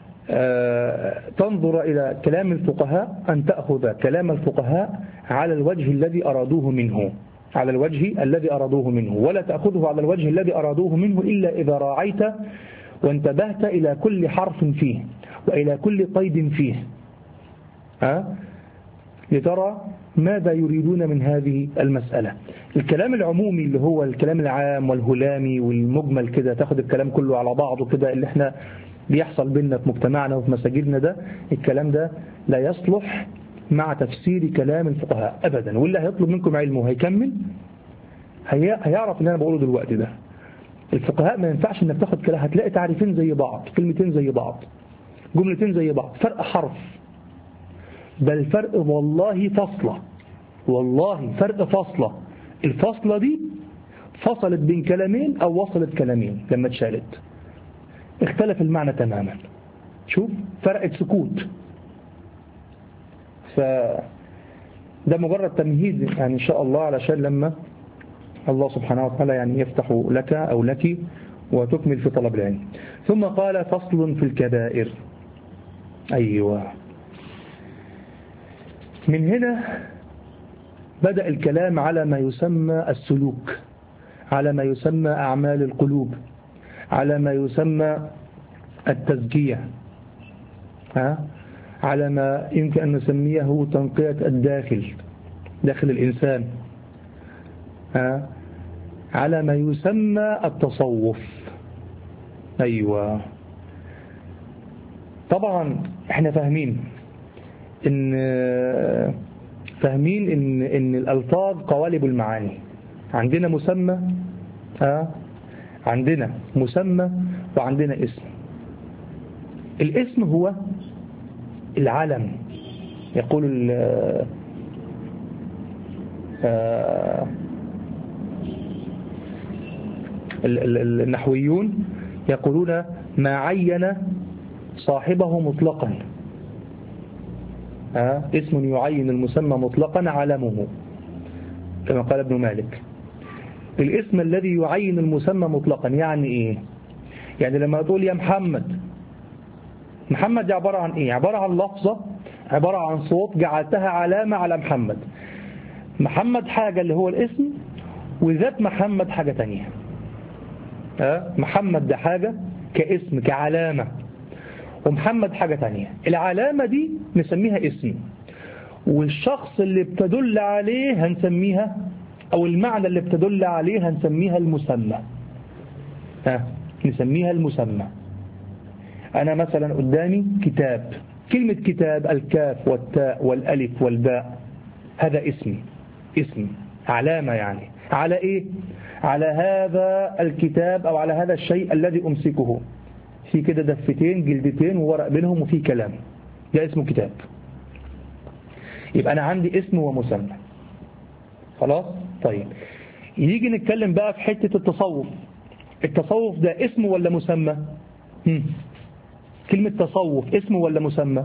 تنظر إلى كلام الفقهاء، أن تأخذ كلام الفقهاء على الوجه الذي أرادوه منه، على الوجه الذي أرادوه منه، ولا تأخذه على الوجه الذي أرادوه منه إلا إذا راعيت وانتبهت إلى كل حرف فيه وإلى كل قيد فيه، ها؟ لترى ماذا يريدون من هذه المسألة. الكلام العمومي اللي هو الكلام العام والهلامي والمجمل كده، تاخد الكلام كله على بعضه كده، اللي احنا بيحصل بيننا في مجتمعنا وفي مساجدنا، ده الكلام ده لا يصلح مع تفسير كلام الفقهاء أبدا. واللي هيطلب منكم علمه هيكمل هي هيعرف اللي أنا بقوله دلوقتي ده. الفقهاء ما ينفعش انك تاخد كلام، هتلاقي تعريفين زي بعض، كلمتين زي بعض، جملتين زي بعض، فرق حرف، بل فرق والله فصلة، والله فرق فصلة. الفصلة دي فصلت بين كلامين أو وصلت كلامين، لما اتشالت اختلف المعنى تماما. شوف فرقت سكوت. فده مجرد تمهيد يعني إن شاء الله، علشان لما الله سبحانه وتعالى يعني يفتح لك أو لك وتكمل في طلب العلم. ثم قال فصل في الكبائر. أيوة، من هنا بدأ الكلام على ما يسمى السلوك، على ما يسمى أعمال القلوب، على ما يسمى التزكية، ها؟ على ما يمكن أن نسميه تنقية الداخل، داخل الإنسان، ها؟ على ما يسمى التصوف. أيوة، طبعا احنا فاهمين إن فاهمين إن إن الألفاظ قوالب المعاني. عندنا مسمى، ها؟ عندنا مسمى وعندنا اسم. الاسم هو العلم، يقول النحويون يقولون ما عين صاحبه مطلقا، اسم يعين المسمى مطلقا علمه، كما قال ابن مالك. الاسم الذي يعين المسمى مطلقا يعني ايه؟ يعني لما تقول يا محمد، محمد دي عبارة عن ايه؟ عبارة عن لفظة، عبارة عن صوت جعلتها علامة على محمد. محمد حاجة اللي هو الاسم، وذات محمد حاجة تانية. أه؟ محمد ده حاجة كاسم كعلامة، ومحمد حاجة تانية. العلامة دي نسميها اسم، والشخص اللي بتدل عليه هنسميها، أو المعنى اللي بتدل عليه هنسميها المسمى. ها نسميها المسمى. أنا مثلا قدامي كتاب، كلمة كتاب الكاف والتاء والألف والباء، هذا اسم، اسم علامة يعني على إيه؟ على هذا الكتاب أو على هذا الشيء الذي أمسكه، في كده دفتين جلدتين وورق بينهم وفي كلام، ده اسمه كتاب. يبقى أنا عندي اسم ومسمى. خلاص؟ طيب يجي نتكلم بقى في حتة التصوف. التصوف ده اسم ولا مسمى؟ هم. كلمة تصوف اسم ولا مسمى؟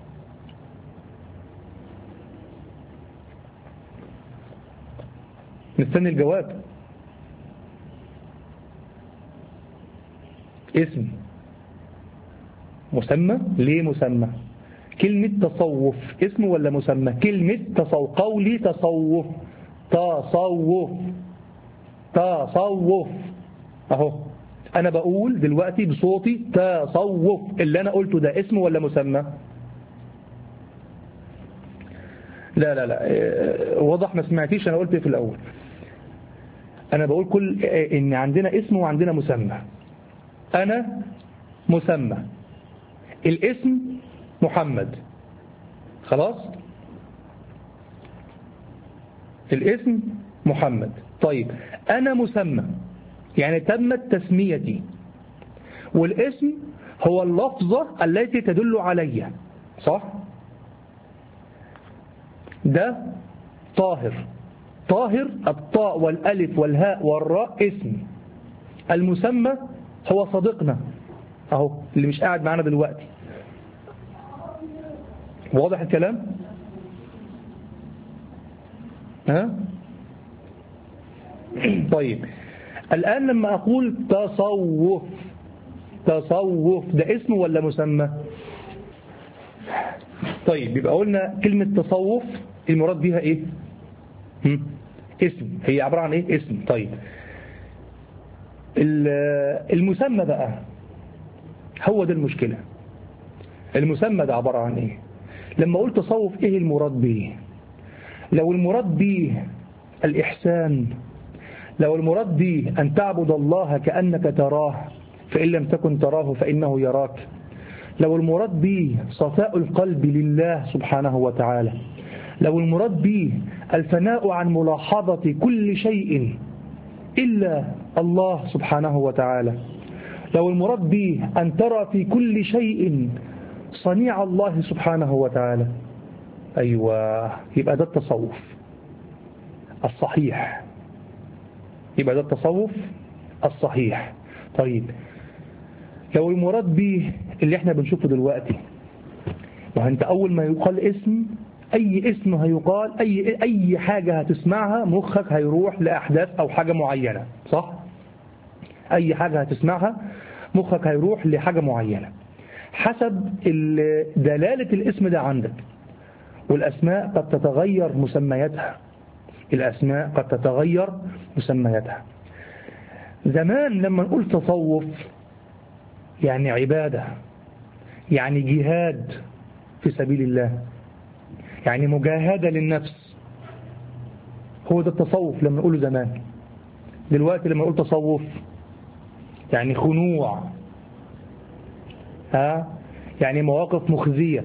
مستني الجواب. اسم. مسمى. ليه مسمى؟ كلمة تصوف اسم ولا مسمى؟ كلمة تصوف، قولي تصوف، تصوف تصوف اهو، انا بقول دلوقتي بصوتي تصوف، اللي انا قلته ده اسم ولا مسمى؟ لا لا لا واضح ما سمعتيش انا قلت ايه في الاول. انا بقول كل ان عندنا اسم وعندنا مسمى. انا مسمى، الاسم محمد، خلاص، الاسم محمد. طيب أنا مسمى يعني تمت تسميتي، والاسم هو اللفظة التي تدل علي، صح؟ ده طاهر، طاهر الطاء والألف والهاء والراء اسم. المسمى هو صديقنا اهو اللي مش قاعد معانا دلوقتي. واضح الكلام؟ ها؟ طيب الآن لما أقول تصوف، تصوف ده اسم ولا مسمى؟ طيب يبقى قلنا كلمة تصوف المراد بها ايه؟ هم؟ اسم، هي عبارة عن ايه؟ اسم. طيب المسمى بقى هو ده المشكلة. المسمى ده عبارة عن ايه؟ لما قلت تصوف ايه المراد به؟ لو المراد به الإحسان، لو المراد به أن تعبد الله كأنك تراه فإن لم تكن تراه فإنه يراك، لو المراد به صفاء القلب لله سبحانه وتعالى، لو المراد به الفناء عن ملاحظة كل شيء إلا الله سبحانه وتعالى، لو المراد به أن ترى في كل شيء صنيع الله سبحانه وتعالى، أيوة يبقى ده التصوف الصحيح، يبقى ده التصوف الصحيح. طيب لو المراد به اللي احنا بنشوفه دلوقتي، وانت أول ما يقال اسم، أي اسم هيقال، أي, أي حاجة هتسمعها مخك هيروح لأحداث أو حاجة معينة، صح؟ أي حاجة هتسمعها مخك هيروح لحاجة معينة حسب دلالة الاسم ده عندك. والأسماء قد تتغير مسمياتها، الأسماء قد تتغير مسمياتها. زمان لما نقول تصوف يعني عبادة، يعني جهاد في سبيل الله، يعني مجاهدة للنفس، هو ده التصوف لما نقوله زمان. دلوقتي لما نقول تصوف يعني خنوع، ها، يعني مواقف مخزية،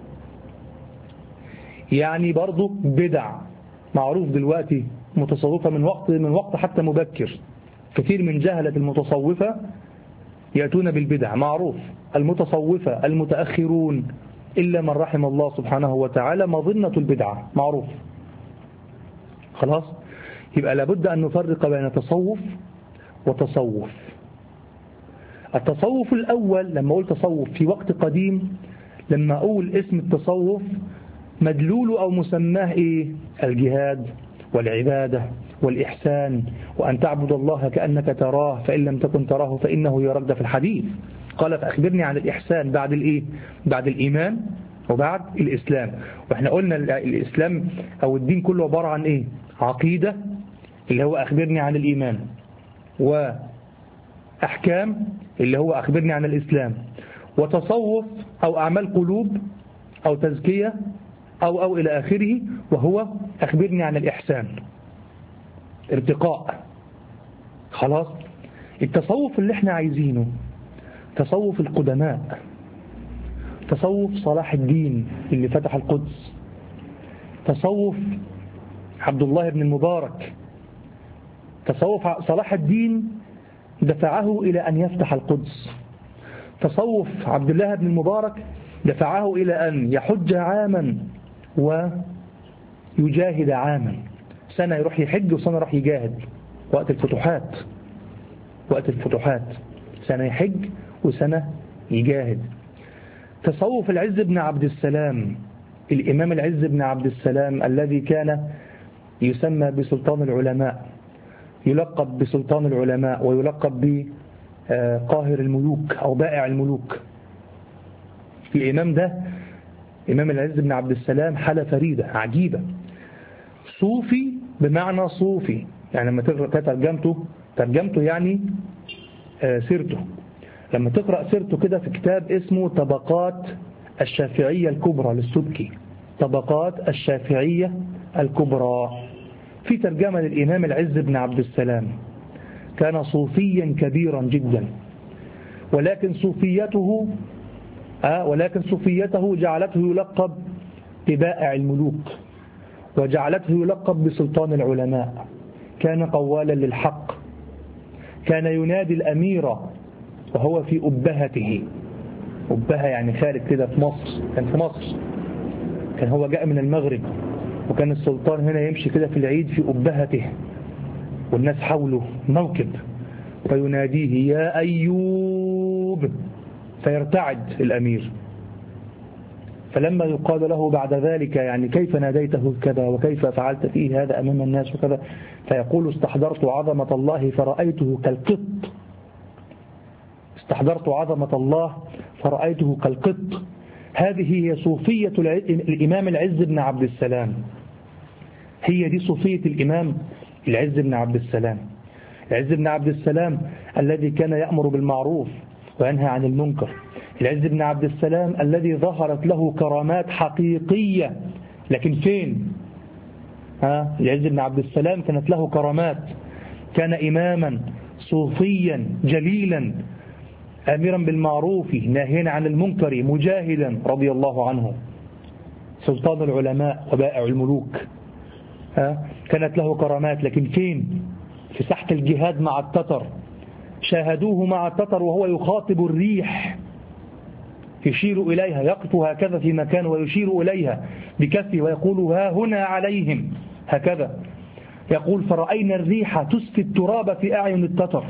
يعني برضو بدع. معروف دلوقتي متصوفة من وقت من وقت حتى مبكر، كثير من جهلة المتصوفة يأتون بالبدع. معروف المتصوفة المتأخرون إلا من رحم الله سبحانه وتعالى مظنة البدعة، معروف. خلاص، يبقى لابد أن نفرق بين تصوف وتصوف. التصوف الأول لما أقول تصوف في وقت قديم، لما أقول اسم التصوف مدلوله أو مسماه إيه؟ الجهاد والعبادة والإحسان، وأن تعبد الله كأنك تراه فإن لم تكن تراه فإنه يراك، ده في الحديث. قال فأخبرني عن الإحسان بعد الإيه؟ بعد الإيمان وبعد الإسلام. وإحنا قلنا الإسلام أو الدين كله عبارة عن إيه؟ عقيدة اللي هو أخبرني عن الإيمان، وأحكام اللي هو أخبرني عن الإسلام، وتصوف أو أعمال قلوب أو تزكية أو أو إلى آخره، وهو أخبرني عن الإحسان، ارتقاء. خلاص، التصوف اللي احنا عايزينه تصوف القدماء، تصوف صلاح الدين اللي فتح القدس، تصوف عبد الله بن المبارك. تصوف صلاح الدين دفعه إلى أن يفتح القدس، تصوف عبد الله بن المبارك دفعه إلى أن يحج عاما ويجاهد عاما، سنة يروح يحج وسنة يروح يجاهد وقت الفتوحات، وقت الفتوحات سنة يحج وسنة يجاهد. تصوف العز بن عبد السلام، الإمام العز بن عبد السلام الذي كان يسمى بسلطان العلماء، يلقب بسلطان العلماء ويلقب بقاهر الملوك أو بائع الملوك. الإمام ده إمام العز بن عبد السلام حالة فريدة عجيبة، صوفي بمعنى صوفي، يعني لما تقرأ ترجمته ترجمته يعني سيرته، لما تقرأ سيرته كده في كتاب اسمه طبقات الشافعية الكبرى للسبكي، طبقات الشافعية الكبرى، في ترجمة للإمام العز بن عبد السلام. كان صوفيا كبيرا جدا، ولكن صوفيته آه ولكن صوفيته جعلته يلقب ببائع الملوك، وجعلته يلقب بسلطان العلماء. كان قوالا للحق، كان ينادي الأمير وهو في أبهته، أبهة يعني خارج كده في مصر، كان في مصر، كان هو جاء من المغرب، وكان السلطان هنا يمشي كده في العيد في أبهته والناس حوله موكب، فيناديه يا أيوب، فيرتعد الأمير. فلما يقال له بعد ذلك يعني كيف ناديته كذا وكيف فعلت فيه هذا أمام الناس وكذا، فيقول استحضرت عظمة الله فرأيته كالقط، استحضرت عظمة الله فرأيته كالقط. هذه هي صوفية الإمام العز بن عبد السلام، هي دي صوفية الإمام العز بن عبد السلام. العز بن عبد السلام الذي كان يأمر بالمعروف وينهى عن المنكر، العز بن عبد السلام الذي ظهرت له كرامات حقيقية، لكن فين؟ ها؟ العز بن عبد السلام كانت له كرامات، كان إماما صوفيا جليلا آمرا بالمعروف ناهيا عن المنكر مجاهدا رضي الله عنه، سلطان العلماء وبائع الملوك. ها؟ كانت له كرامات، لكن فين؟ في ساحة الجهاد مع التتر، شاهدوه مع التتر وهو يخاطب الريح، يشير إليها، يقف هكذا في مكان ويشير إليها بكفه ويقول ها هنا عليهم هكذا، يقول فرأينا الريح تسفي التراب في أعين التتر،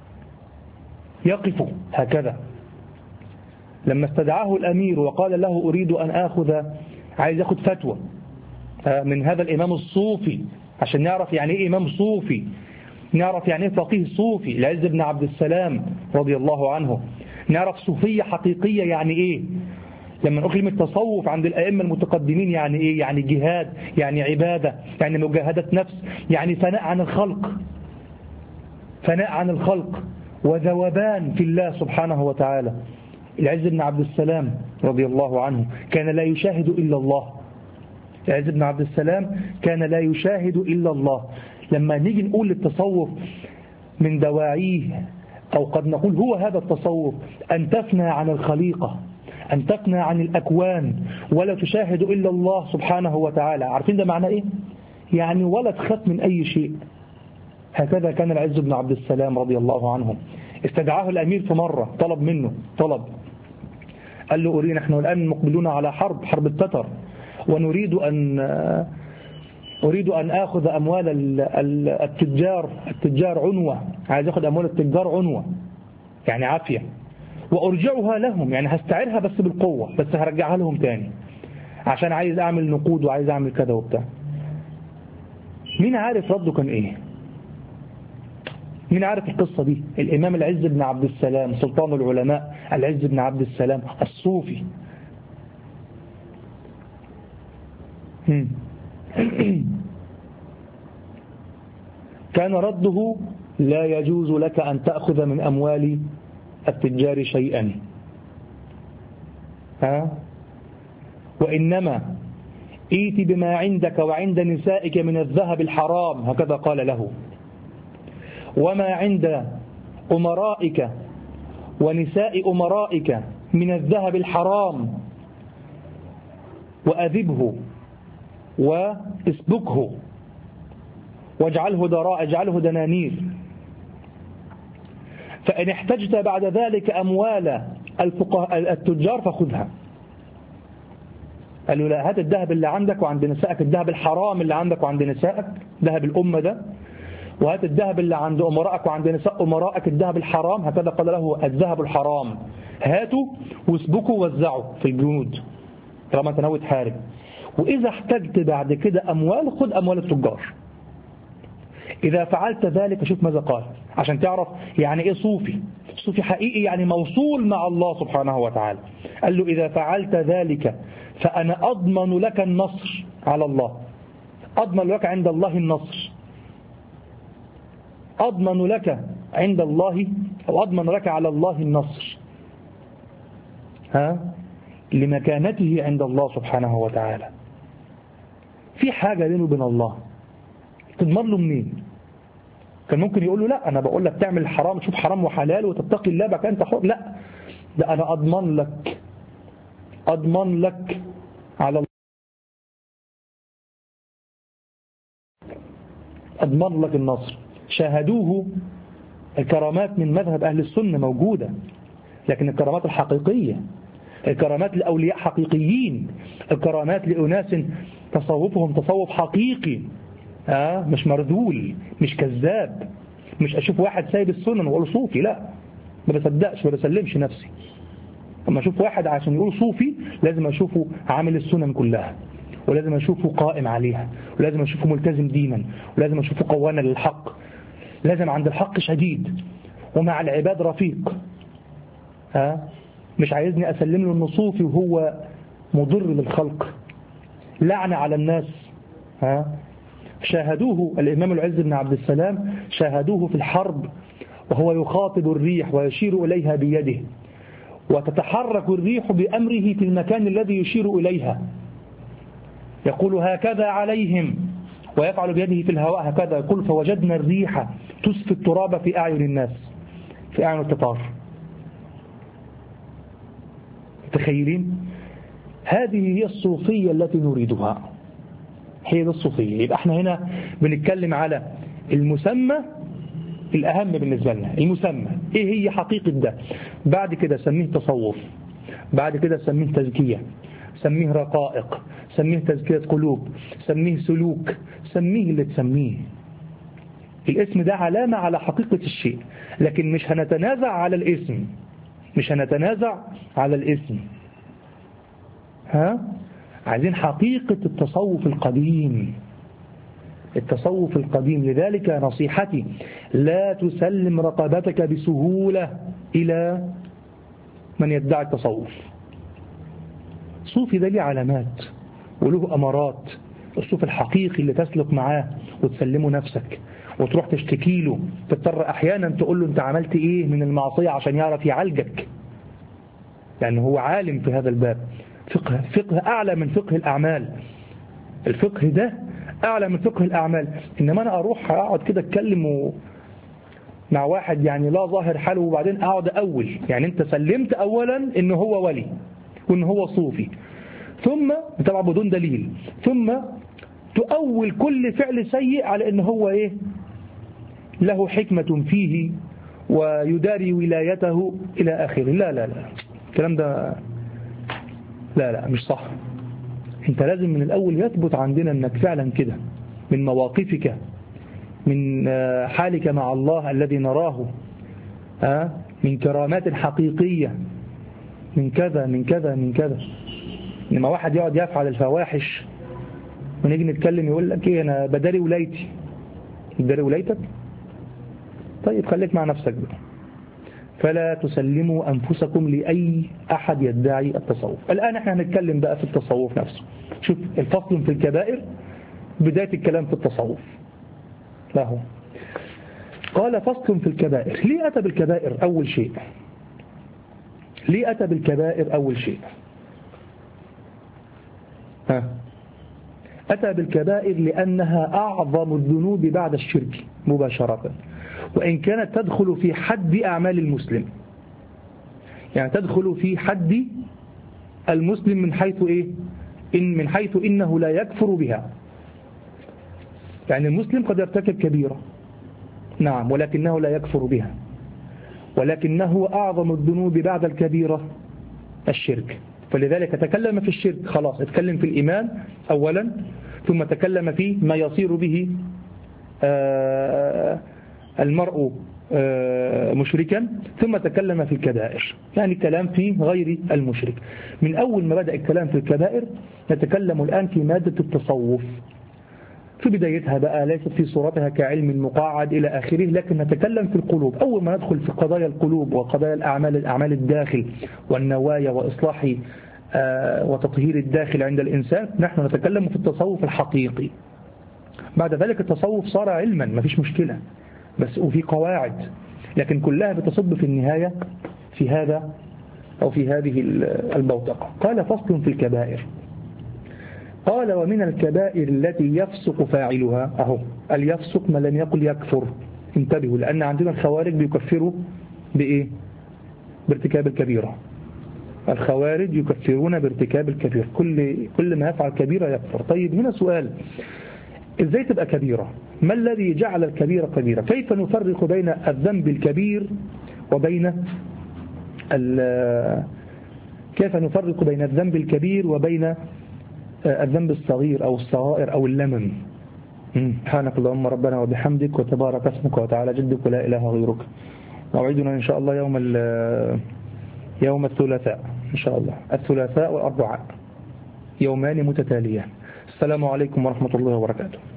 يقف هكذا. لما استدعاه الأمير وقال له أريد أن أخذ، عايز أخذ فتوى من هذا الإمام الصوفي عشان نعرف يعني إيه إمام صوفي، نعرف يعني إيه فقيه صوفي العز بن عبد السلام رضي الله عنه، نعرف صوفية حقيقية يعني إيه. لما نقول كلمة تصوف عند الأئمة المتقدمين يعني إيه؟ يعني جهاد، يعني عبادة، يعني مجاهدة نفس، يعني فناء عن الخلق، فناء عن الخلق وذوبان في الله سبحانه وتعالى. العز بن عبد السلام رضي الله عنه كان لا يشاهد إلا الله، العز بن عبد السلام كان لا يشاهد إلا الله. لما نيجي نقول للتصوف من دواعيه، أو قد نقول هو هذا التصوف، أن تفنى عن الخليقة، أن تفنى عن الأكوان ولا تشاهد إلا الله سبحانه وتعالى. عارفين ده معنى إيه؟ يعني ولا تخاف من أي شيء. هكذا كان العز بن عبد السلام رضي الله عنه. استدعاه الأمير في مرة، طلب منه طلب، قال له أريد، نحن الآن مقبلون على حرب حرب التتر، ونريد أن أريد أن آخذ أموال التجار التجار عنوة، عايز أخذ أموال التجار عنوة يعني عافية، وأرجعها لهم، يعني هستعيرها بس بالقوة، بس هرجعها لهم تاني عشان عايز أعمل نقود وعايز أعمل كذا وبتاع. مين عارف رده كان إيه؟ مين عارف القصة دي؟ الإمام العز بن عبد السلام سلطان العلماء العز بن عبد السلام الصوفي. كان رده لا يجوز لك أن تأخذ من أموال التجار شيئا، ها؟ وإنما ائت بما عندك وعند نسائك من الذهب الحرام، هكذا قال له، وما عند أمرائك ونساء أمرائك من الذهب الحرام وأذبه واسبكه واجعله دراء اجعله دنانير، فإن احتجت بعد ذلك أموال الفقهاء التجار فخذها. قال له لا، هات الذهب اللي عندك وعند نسائك، الذهب الحرام اللي عندك وعند نسائك، ذهب الأمة ده، وهات الذهب اللي عند أمرائك وعند نساء أمرائك الذهب الحرام، هكذا قال له الذهب الحرام، هاتوا واسبكوا ووزعوا في الجنود طالما انت ناوي تحارب، وإذا احتجت بعد كده أموال خد أموال التجار. إذا فعلت ذلك شوف ماذا قال عشان تعرف يعني إيه صوفي. صوفي حقيقي يعني موصول مع الله سبحانه وتعالى. قال له إذا فعلت ذلك فأنا أضمن لك النصر على الله، أضمن لك عند الله النصر، أضمن لك عند الله أو أضمن لك على الله النصر، ها لمكانته عند الله سبحانه وتعالى. في حاجة بينه وبين الله تضمن له منين؟ كان ممكن يقول له لا أنا بقول لك تعمل الحرام تشوف حرام وحلال وتتقي الله بقى أنت حر. لا، ده أنا أضمن لك أضمن لك على الله، أضمن لك النصر. شاهدوه الكرامات من مذهب أهل السنة موجودة، لكن الكرامات الحقيقية، الكرامات لأولياء حقيقيين، الكرامات لأناس تصوفهم تصوف حقيقي، آه مش مرذول، مش كذاب، مش أشوف واحد سايب السنن وأقول صوفي، لا ما بصدقش ما بسلمش نفسي. أما أشوف واحد عشان يقول صوفي لازم أشوفه عامل السنن كلها، ولازم أشوفه قائم عليها، ولازم أشوفه ملتزم دينا، ولازم أشوفه قوانا للحق، لازم عند الحق شديد ومع العباد رفيق. آه مش عايزني أسلم له إنه صوفي وهو مضر للخلق، لعنة على الناس. ها شاهدوه الإمام العز بن عبد السلام، شاهدوه في الحرب وهو يخاطب الريح ويشير إليها بيده، وتتحرك الريح بأمره في المكان الذي يشير إليها، يقول هكذا عليهم ويفعل بيده في الهواء هكذا، يقول فوجدنا الريح تسفي التراب في أعين الناس، في أعين التتار. تخيلين؟ هذه هي الصوفية التي نريدها، هي دي الصوفية. يبقى احنا هنا بنتكلم على المسمى الأهم بالنسبة لنا، المسمى ايه هي حقيقة ده. بعد كده سميه تصوف، بعد كده سميه تزكية، سميه رقائق، سميه تزكية قلوب، سميه سلوك، سميه اللي تسميه. الاسم ده علامة على حقيقة الشيء، لكن مش هنتنازع على الاسم، مش هنتنازع على الاسم. ها عايزين حقيقة التصوف القديم، التصوف القديم. لذلك نصيحتي لا تسلم رقبتك بسهولة إلى من يدعي التصوف. صوفي ده ليه علامات وله أمارات. الصوف الحقيقي اللي تسلك معاه وتسلمه نفسك وتروح تشتكي له، تضطر أحيانا تقول له أنت عملت إيه من المعصية عشان يعرف يعالجك، لأنه هو عالم في هذا الباب. فقه فقه أعلى من فقه الأعمال، الفقه ده أعلى من فقه الأعمال. إنما أنا أروح أقعد كده أتكلم مع واحد يعني لا ظاهر حاله، وبعدين أقعد أول، يعني أنت سلمت أولا إنه هو ولي وإنه هو صوفي، ثم طبعا بدون دليل، ثم تؤول كل فعل سيء على إنه هو إيه له حكمة فيه ويداري ولايته إلى آخره. لا لا لا الكلام ده لا لا مش صح. انت لازم من الأول يثبت عندنا انك فعلا كده، من مواقفك، من حالك مع الله الذي نراه، من كرامات حقيقية، من كذا من كذا من كذا. لما واحد يقعد يفعل الفواحش ونيجي نتكلم يقول لك ايه انا بداري ولايتي. بداري ولايتك؟ طيب خليك مع نفسك بقى. فلا تسلموا أنفسكم لأي أحد يدعي التصوف. الآن احنا هنتكلم بقى في التصوف نفسه. شوف الفصل في الكبائر، بداية الكلام في التصوف. لا هو قال فصل في الكبائر. ليه أتى بالكبائر أول شيء؟ ليه أتى بالكبائر أول شيء؟ ها أتى بالكبائر لأنها أعظم الذنوب بعد الشرك مباشرة، وإن كانت تدخل في حد أعمال المسلم، يعني تدخل في حد المسلم من حيث إيه؟ إن من حيث إنه لا يكفر بها. يعني المسلم قد يرتكب كبيرة نعم، ولكنه لا يكفر بها، ولكنه أعظم الذنوب بعد الكبيرة الشرك. فلذلك تكلم في الشرك، خلاص اتكلم في الإيمان أولا، ثم تكلم في ما يصير به آه المرء مشركا ثم تكلم في الكبائر، يعني كلام في غير المشرك. من أول ما بدأ الكلام في الكبائر نتكلم الآن في مادة التصوف في بدايتها بقى، ليست في صورتها كعلم مقاعد إلى آخره، لكن نتكلم في القلوب. أول ما ندخل في قضايا القلوب وقضايا الأعمال الأعمال الداخل والنوايا وإصلاح وتطهير الداخل عند الإنسان، نحن نتكلم في التصوف الحقيقي. بعد ذلك التصوف صار علما، ما فيش مشكلة، بس وفي قواعد، لكن كلها بتصب في النهاية في هذا أو في هذه البوتقة. قال فصل في الكبائر. قال ومن الكبائر التي يفسق فاعلها، أهو اليفسق ما لم يقل يكفر، انتبهوا، لأن عندنا الخوارج بيكفروا بإيه؟ بارتكاب الكبيرة. الخوارج يكفرون بارتكاب الكبير، كل كل ما يفعل كبيرة يكفر. طيب هنا سؤال، إزاي تبقى كبيرة؟ ما الذي جعل الكبيرة كبيرة؟ كيف نفرق بين الذنب الكبير وبين كيف نفرق بين الذنب الكبير وبين الذنب الصغير أو الصغائر أو اللمم؟ سبحانك اللهم ربنا وبحمدك وتبارك اسمك وتعالى جدك ولا إله غيرك. موعدنا إن شاء الله يوم يوم الثلاثاء إن شاء الله، الثلاثاء والأربعاء، يومان متتاليان. السلام عليكم ورحمة الله وبركاته.